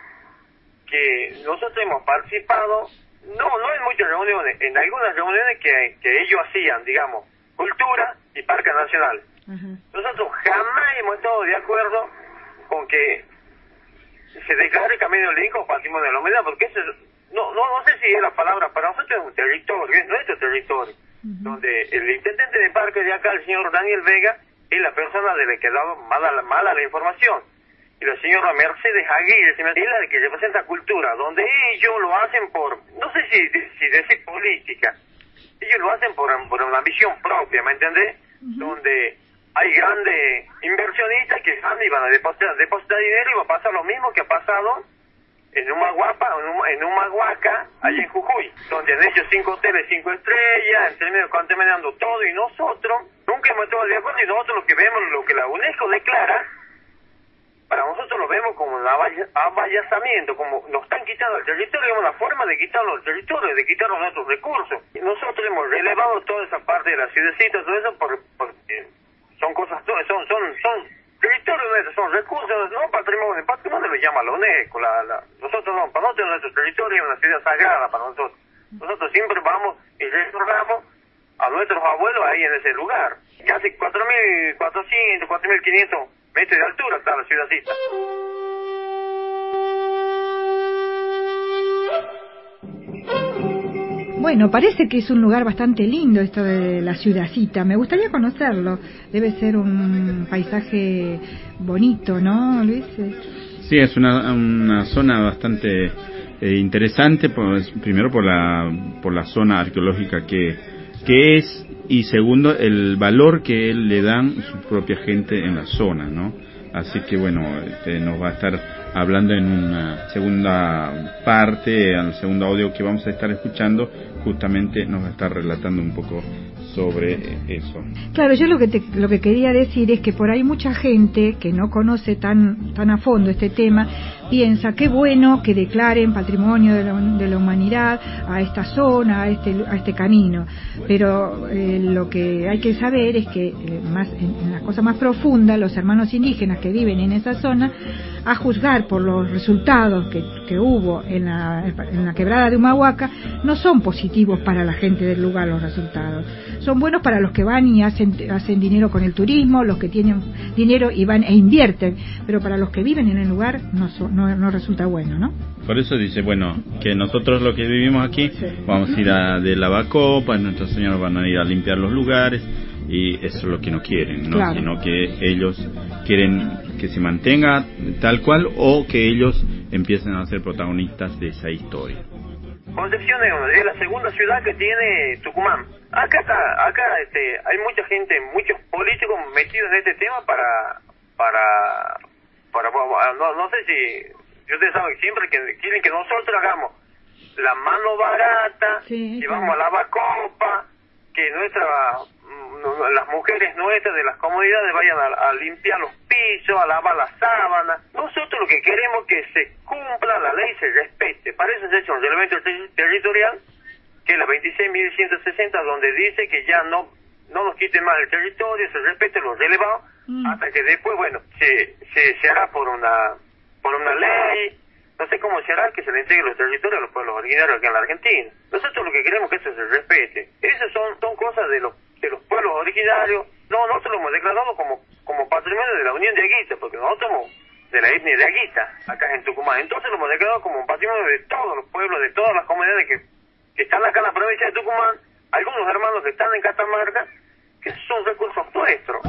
que nosotros hemos participado no en muchas reuniones, en algunas reuniones que ellos hacían, digamos, cultura y parque nacional. Nosotros jamás hemos estado de acuerdo con que se declare Camino del Inca o Patrimonio de la Humanidad, porque eso no sé si es la palabra, para nosotros es un territorio, es nuestro territorio, donde el intendente de parque de acá, el señor Daniel Vega, es la persona de la que ha dado mala la información, y la señora Mercedes Aguirre es la que representa cultura, donde ellos lo hacen por, no sé si decir política, ellos lo hacen por una ambición propia, ¿me entendés? Donde hay grandes inversionistas que van y van a depositar dinero y va a pasar lo mismo que ha pasado en Humahuaca, allá en Jujuy, donde han hecho 5 hoteles 5 estrellas, entre medio contaminando todo, y nosotros nunca hemos estado de acuerdo, y nosotros lo que vemos, lo que la UNESCO declara, para nosotros lo vemos como un avallazamiento, como nos están quitando el territorio, es una forma de quitarnos el territorio, de quitarnos nuestros recursos. Y nosotros hemos relevado toda esa parte de la ciudadcita, todo eso porque son cosas, son territorios nuestros, son recursos, no patrimonio, patrimonio lo llama la UNESCO, nosotros no, para nosotros nuestro territorio es una ciudad sagrada para nosotros. Nosotros siempre vamos y recordamos a nuestros abuelos ahí en ese lugar. Casi 4.400, 4.500 metros de altura está la ciudadcita. Bueno, parece que es un lugar bastante lindo esto de la ciudadcita. Me gustaría conocerlo. Debe ser un paisaje bonito, ¿no, Luis? Sí, es una zona bastante interesante, primero por la zona arqueológica que es, y segundo el valor que le dan su propia gente en la zona, ¿no? Así que bueno, nos va a estar hablando en una segunda parte, en el segundo audio que vamos a estar escuchando, justamente nos va a estar relatando un poco sobre eso. Claro, yo lo que quería decir es que por ahí mucha gente que no conoce tan a fondo este tema piensa qué bueno que declaren patrimonio de la humanidad a esta zona, a este camino, pero lo que hay que saber es que en las cosas más profundas, los hermanos indígenas que viven en esa zona, a juzgar por los resultados que hubo en la quebrada de Humahuaca, no son positivos para la gente del lugar los resultados. Son buenos para los que van y hacen dinero con el turismo, los que tienen dinero y van e invierten, pero para los que viven en el lugar no resulta bueno, ¿no? Por eso dice, bueno, que nosotros los que vivimos aquí vamos a ir de lavacopa, nuestros señores van a ir a limpiar los lugares, y eso es lo que no quieren, ¿no? Claro. Sino que ellos quieren que se mantenga tal cual, o que ellos empiecen a ser protagonistas de esa historia. Concepción es la segunda ciudad que tiene Tucumán. Acá hay mucha gente, muchos políticos metidos en este tema no sé si ustedes saben siempre que quieren que nosotros hagamos la mano barata, y vamos a lavacopa, que las mujeres nuestras de las comunidades vayan a limpiar los pisos, a lavar las sábanas. Nosotros lo que queremos es que se cumpla la ley, se respete. Para eso se ha hecho un reglamento territorial, que es la 26.160, donde dice que ya no nos quiten más el territorio, se respete los relevados, hasta que después, bueno, se hará por una ley. No sé cómo será que se le entregue los territorios a los pueblos originarios aquí en la Argentina. Nosotros lo que queremos es que eso se respete. Esas son cosas de los pueblos originarios. No, nosotros lo hemos declarado como patrimonio de la Unión de Aguita, porque nosotros somos de la etnia de Aguita, acá en Tucumán. Entonces lo hemos declarado como un patrimonio de todos los pueblos, de todas las comunidades que están acá en la provincia de Tucumán, algunos hermanos que están en Catamarca, que son recursos nuestros.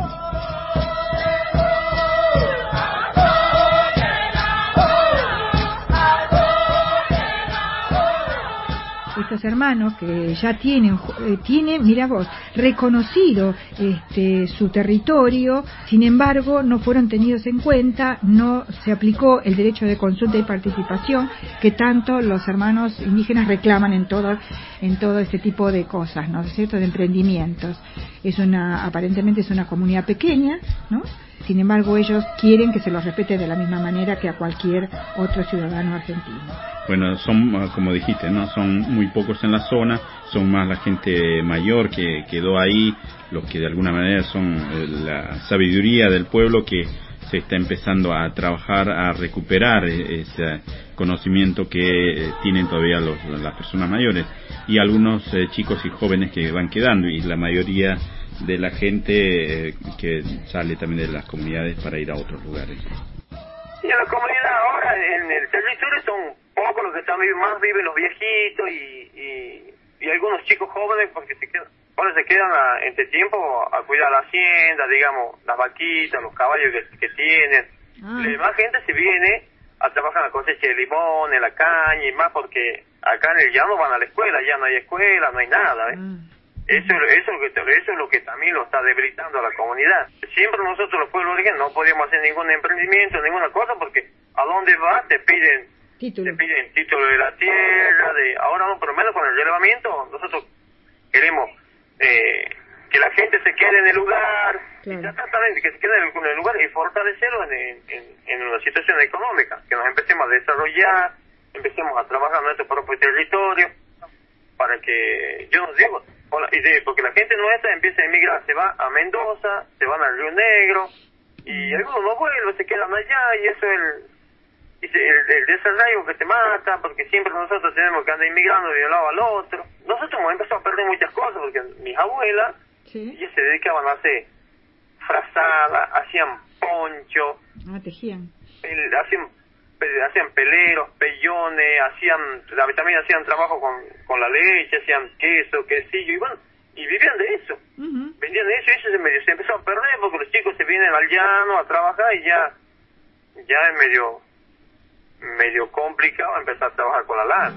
Estos hermanos que ya tienen, mira vos, reconocido su territorio, sin embargo no fueron tenidos en cuenta, no se aplicó el derecho de consulta y participación que tanto los hermanos indígenas reclaman en todo este tipo de cosas, ¿no es cierto?, de emprendimientos. Aparentemente es una comunidad pequeña, ¿no? Sin embargo, ellos quieren que se los respete de la misma manera que a cualquier otro ciudadano argentino. Bueno, son, como dijiste, ¿no? Son muy pocos en la zona, son más la gente mayor que quedó ahí, los que de alguna manera son la sabiduría del pueblo que se está empezando a trabajar, a recuperar ese conocimiento que tienen todavía las personas mayores y algunos chicos y jóvenes que van quedando, y la mayoría de la gente que sale también de las comunidades para ir a otros lugares. Y en la comunidad ahora, en el territorio, son pocos los que están más viven los viejitos y algunos chicos jóvenes, porque se quedan entre tiempo a cuidar la hacienda, digamos, las vaquitas, los caballos que tienen. La demás gente se viene a trabajar en la cosecha de limón, en la caña y más, porque acá en el llano van a la escuela, ya no hay escuela, no hay nada, ¿eh? Eso es lo que también lo está debilitando a la comunidad. Siempre nosotros los pueblos originarios no podíamos hacer ningún emprendimiento, ninguna cosa, porque a dónde vas te piden título de la tierra, ahora no, por lo menos con el relevamiento nosotros queremos que la gente se quede en el lugar, exactamente, que se quede en el lugar y fortalecerlo en una situación económica, que nos empecemos a desarrollar, empecemos a trabajar en nuestro propio territorio, para que, yo no digo, porque la gente nuestra empieza a emigrar, se va a Mendoza, se van al Río Negro, y algunos no vuelven, se quedan allá, y eso es el desarraigo que te mata, porque siempre nosotros tenemos que andar inmigrando de un lado al otro. Nosotros hemos empezado a perder muchas cosas, porque mis abuelas, ellas se dedicaban a hacer frazadas, hacían poncho, tejían, hacían peleros, pellones, también hacían trabajo con la leche, hacían queso, quesillo, y vivían de eso. Vendían de eso, y eso se empezó a perder, porque los chicos se vienen al llano a trabajar, y ya es medio complicado empezar a trabajar con la lana.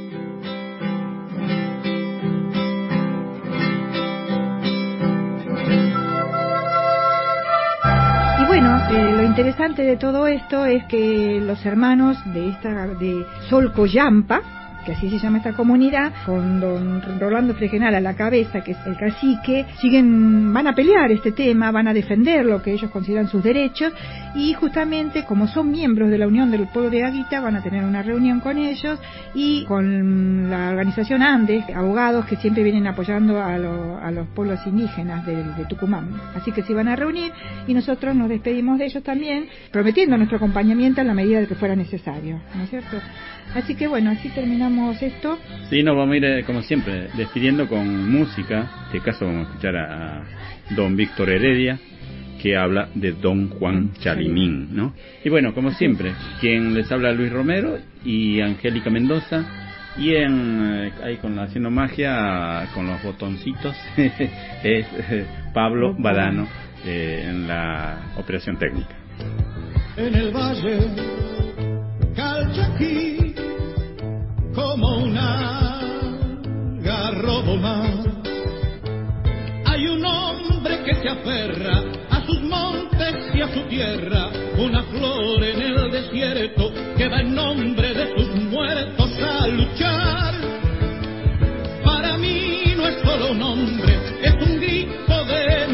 Bueno, lo interesante de todo esto es que los hermanos de Solcoyampa, que así se llama esta comunidad, con don Rolando Fregenal a la cabeza, que es el cacique, van a pelear este tema, van a defender lo que ellos consideran sus derechos, y justamente como son miembros de la Unión del Pueblo de Aguita, van a tener una reunión con ellos y con la organización Andes, abogados que siempre vienen apoyando a los pueblos indígenas de Tucumán. Así que se van a reunir y nosotros nos despedimos de ellos también, prometiendo nuestro acompañamiento en la medida de que fuera necesario, ¿no es cierto? Así que bueno, así terminamos esto. Sí, nos vamos a ir, como siempre, despidiendo con música. En este caso vamos a escuchar a don Víctor Heredia, que habla de don Juan Chalimín, ¿no? Y bueno, como siempre, quien les habla, Luis Romero y Angélica Mendoza, y ahí haciendo magia con los botoncitos es Pablo Badano en la operación técnica. En el valle Calchaquí, como una garroboma, hay un hombre que se aferra a sus montes y a su tierra, una flor en el desierto que va en nombre de sus muertos a luchar. Para mí no es solo un hombre, es un grito de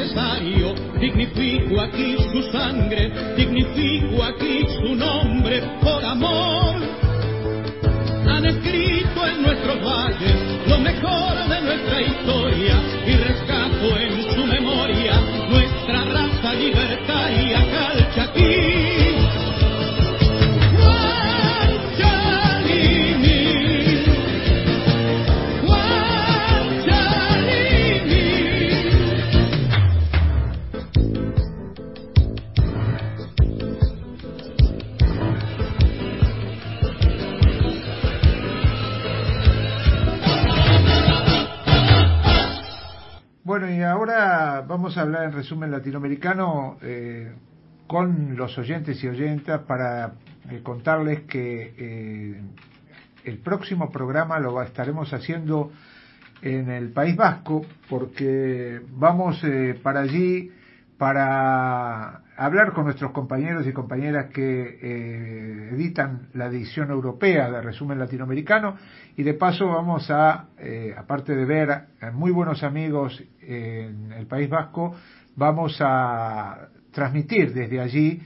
necesario. Dignifico aquí su sangre, dignifico aquí su nombre, por amor. Han escrito en nuestros valles lo mejor de nuestra historia y rescato en su memoria nuestra raza libertaria calchaquí. Bueno, y ahora vamos a hablar en resumen latinoamericano con los oyentes y oyentas para contarles que el próximo programa lo estaremos haciendo en el País Vasco, porque vamos para allí para hablar con nuestros compañeros y compañeras que editan la edición europea de Resumen Latinoamericano, y de paso vamos a, aparte de ver a muy buenos amigos en el País Vasco, vamos a transmitir desde allí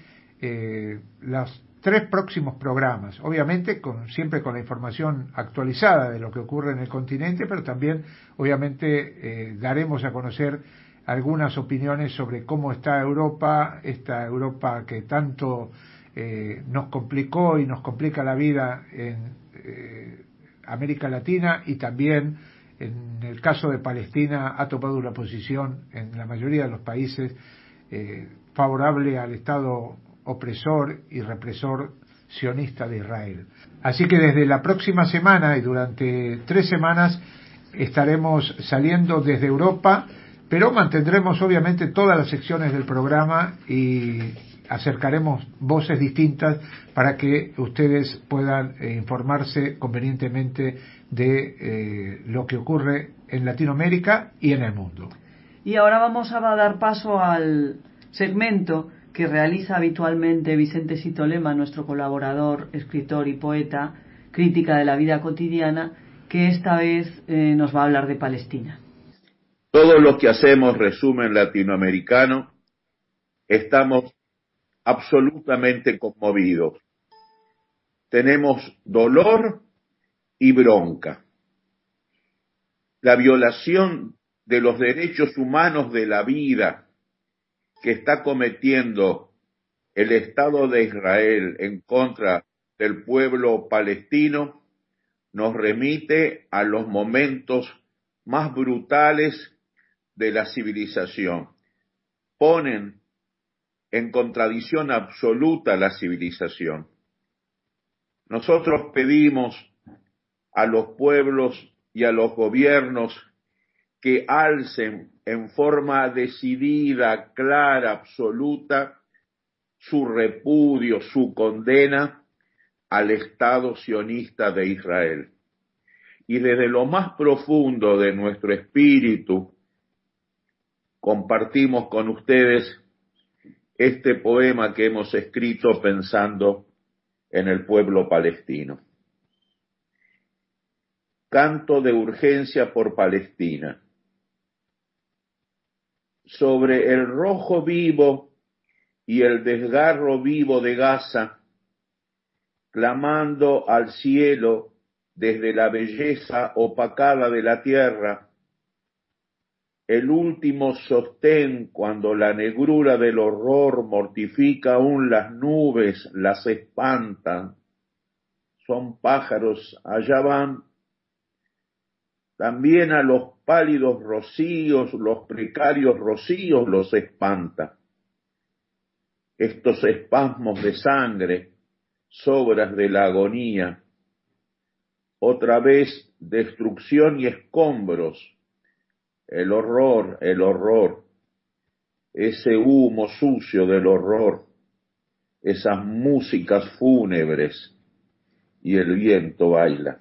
los 3 próximos programas, obviamente siempre con la información actualizada de lo que ocurre en el continente, pero también obviamente daremos a conocer algunas opiniones sobre cómo está Europa, esta Europa que tanto nos complicó y nos complica la vida en América Latina, y también en el caso de Palestina ha tomado una posición en la mayoría de los países favorable al Estado opresor y represor sionista de Israel. Así que desde la próxima semana y durante 3 semanas estaremos saliendo desde Europa, pero mantendremos obviamente todas las secciones del programa y acercaremos voces distintas para que ustedes puedan informarse convenientemente de lo que ocurre en Latinoamérica y en el mundo. Y ahora vamos a dar paso al segmento que realiza habitualmente Vicente Sitolema, nuestro colaborador, escritor y poeta, crítica de la vida cotidiana, que esta vez nos va a hablar de Palestina. Todo lo que hacemos Resumen Latinoamericano, estamos absolutamente conmovidos. Tenemos dolor y bronca. La violación de los derechos humanos de la vida que está cometiendo el Estado de Israel en contra del pueblo palestino nos remite a los momentos más brutales de la civilización. Ponen en contradicción absoluta la civilización. Nosotros pedimos a los pueblos y a los gobiernos que alcen en forma decidida, clara, absoluta, su repudio, su condena al Estado sionista de Israel. Y desde lo más profundo de nuestro espíritu, compartimos con ustedes este poema que hemos escrito pensando en el pueblo palestino. Canto de urgencia por Palestina. Sobre el rojo vivo y el desgarro vivo de Gaza, clamando al cielo desde la belleza opacada de la tierra, el último sostén cuando la negrura del horror mortifica aún las nubes, las espantan. Son pájaros, allá van. También a los pálidos rocíos, los precarios rocíos los espanta. Estos espasmos de sangre, sobras de la agonía, otra vez destrucción y escombros, el horror, ese humo sucio del horror, esas músicas fúnebres, y el viento baila.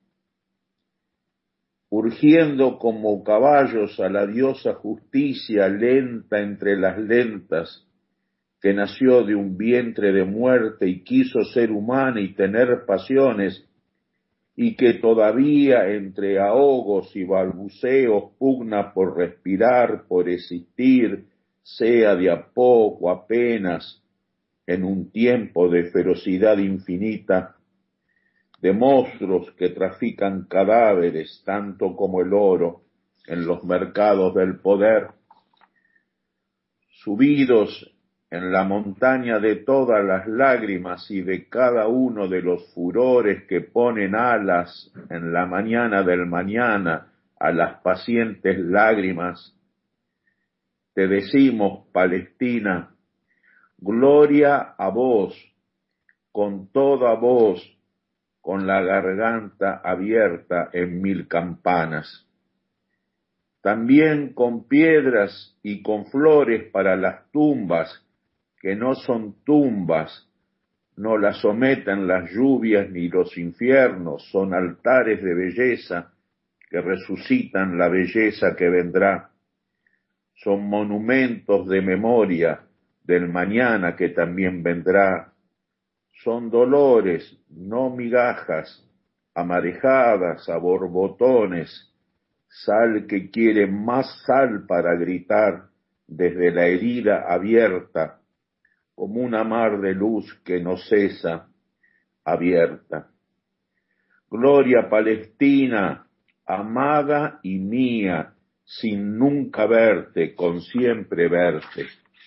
Urgiendo como caballos a la diosa justicia lenta entre las lentas, que nació de un vientre de muerte y quiso ser humana y tener pasiones, y que todavía entre ahogos y balbuceos pugna por respirar, por existir, sea de a poco apenas, en un tiempo de ferocidad infinita, de monstruos que trafican cadáveres tanto como el oro en los mercados del poder, subidos en la montaña de todas las lágrimas y de cada uno de los furores que ponen alas en la mañana del mañana a las pacientes lágrimas, te decimos, Palestina, gloria a vos, con toda voz, con la garganta abierta en 1000 campanas. También con piedras y con flores para las tumbas, que no son tumbas, no las someten las lluvias ni los infiernos, son altares de belleza que resucitan la belleza que vendrá. Son monumentos de memoria del mañana que también vendrá. Son dolores, no migajas, amarejadas a borbotones, sal que quiere más sal para gritar desde la herida abierta, como una mar de luz que no cesa, abierta. Gloria Palestina, amada y mía, sin nunca verte, con siempre verte.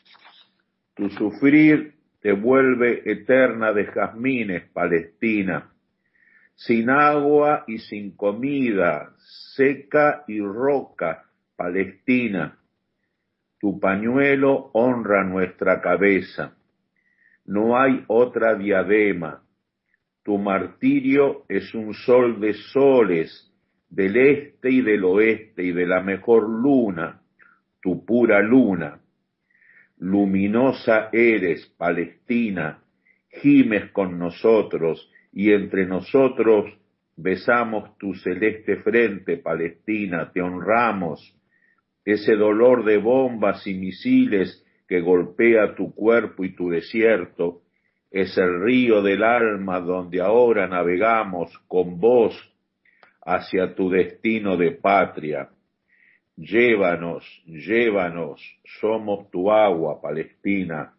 Tu sufrir te vuelve eterna de jazmines, Palestina, sin agua y sin comida, seca y roca, Palestina. Tu pañuelo honra nuestra cabeza, no hay otra diadema. Tu martirio es un sol de soles, del este y del oeste y de la mejor luna, tu pura luna. Luminosa eres, Palestina, gimes con nosotros, y entre nosotros besamos tu celeste frente, Palestina, te honramos. Ese dolor de bombas y misiles que golpea tu cuerpo y tu desierto, es el río del alma donde ahora navegamos con vos hacia tu destino de patria. Llévanos, llévanos, somos tu agua, Palestina.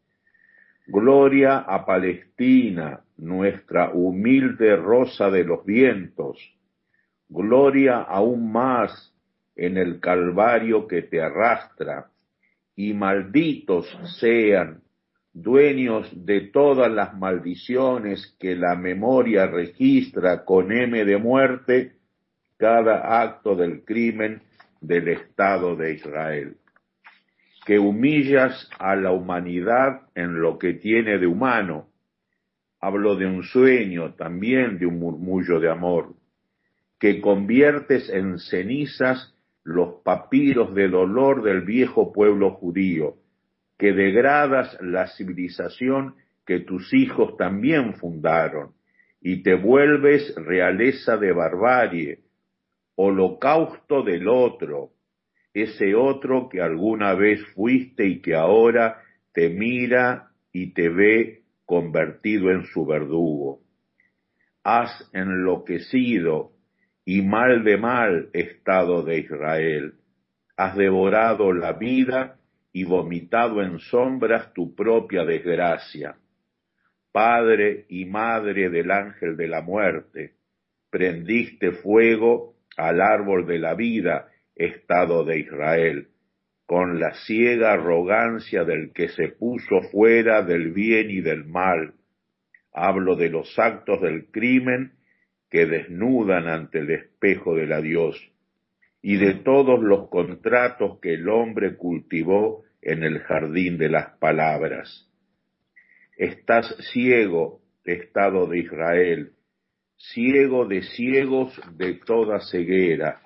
Gloria a Palestina, nuestra humilde rosa de los vientos. Gloria aún más en el calvario que te arrastra. Y malditos sean, dueños de todas las maldiciones que la memoria registra con M de muerte, cada acto del crimen del Estado de Israel, que humillas a la humanidad en lo que tiene de humano. Hablo de un sueño, también de un murmullo de amor, que conviertes en cenizas los papiros de dolor del viejo pueblo judío, que degradas la civilización que tus hijos también fundaron, y te vuelves realeza de barbarie, holocausto del otro, ese otro que alguna vez fuiste y que ahora te mira y te ve convertido en su verdugo. Has enloquecido y mal de mal Estado de Israel. Has devorado la vida y vomitado en sombras tu propia desgracia. Padre y madre del ángel de la muerte, prendiste fuego al árbol de la vida, Estado de Israel, con la ciega arrogancia del que se puso fuera del bien y del mal. Hablo de los actos del crimen que desnudan ante el espejo del adiós, y de todos los contratos que el hombre cultivó en el jardín de las palabras. Estás ciego, Estado de Israel, ciego de ciegos de toda ceguera.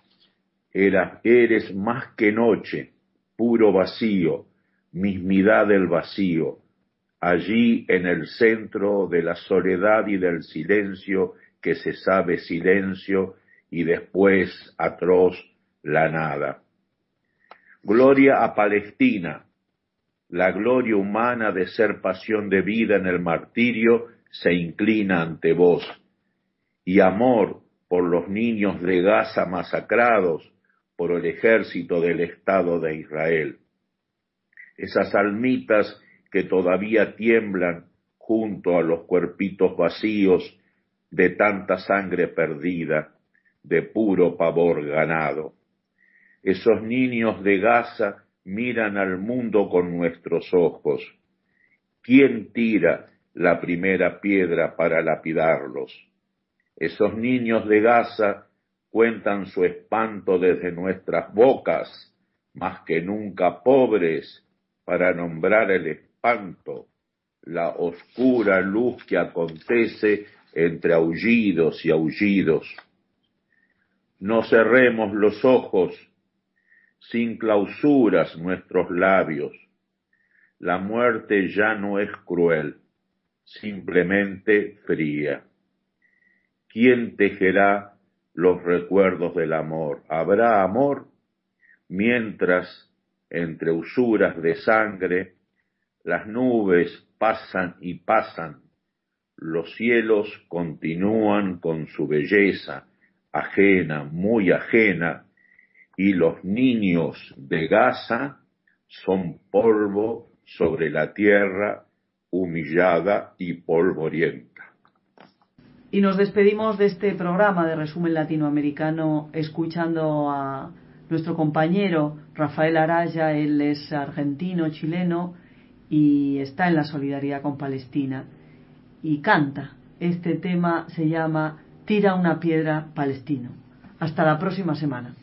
Eres más que noche, puro vacío, mismidad del vacío. Allí en el centro de la soledad y del silencio que se sabe silencio y después atroz la nada. Gloria a Palestina. La gloria humana de ser pasión de vida en el martirio se inclina ante vos. y amor por los niños de Gaza masacrados por el ejército del Estado de Israel. Esas almitas que todavía tiemblan junto a los cuerpitos vacíos de tanta sangre perdida, de puro pavor ganado. Esos niños de Gaza miran al mundo con nuestros ojos. ¿Quién tira la primera piedra para lapidarlos? Esos niños de Gaza cuentan su espanto desde nuestras bocas, más que nunca pobres, para nombrar el espanto, la oscura luz que acontece entre aullidos y aullidos. No cerremos los ojos, sin clausuras nuestros labios. La muerte ya no es cruel, simplemente fría. ¿Quién tejerá los recuerdos del amor? ¿Habrá amor? Mientras, entre usuras de sangre, las nubes pasan y pasan, los cielos continúan con su belleza, ajena, muy ajena, y los niños de Gaza son polvo sobre la tierra humillada y polvorienta. Y nos despedimos de este programa de resumen latinoamericano escuchando a nuestro compañero Rafael Araya. Él es argentino, chileno y está en la solidaridad con Palestina y canta. Este tema se llama Tira una piedra, palestino. Hasta la próxima semana.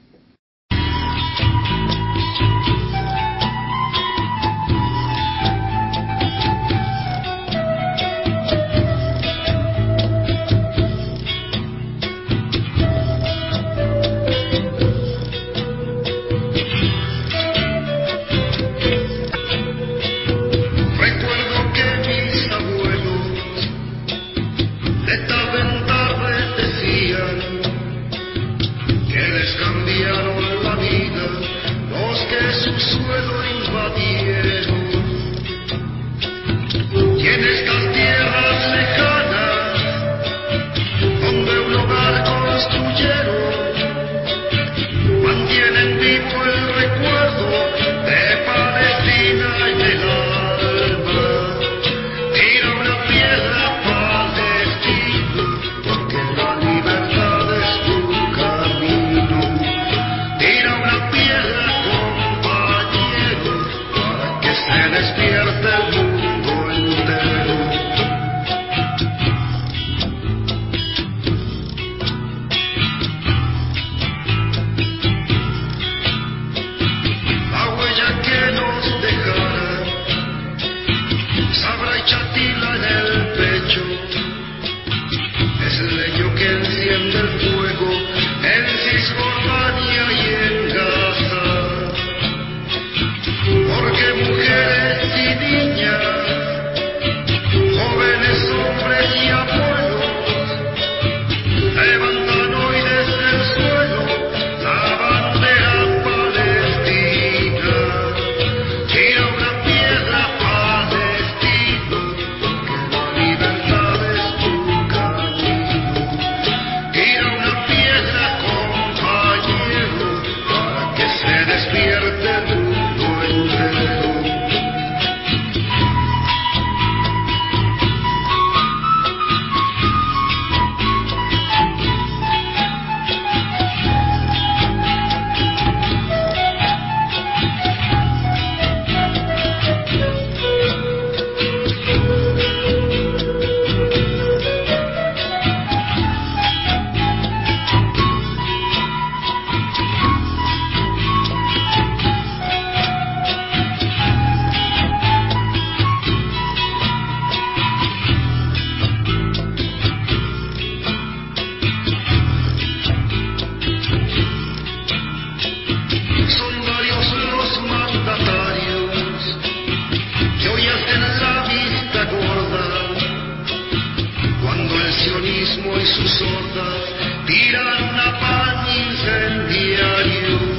sionismo y sus hordas tiran una pan incendiario.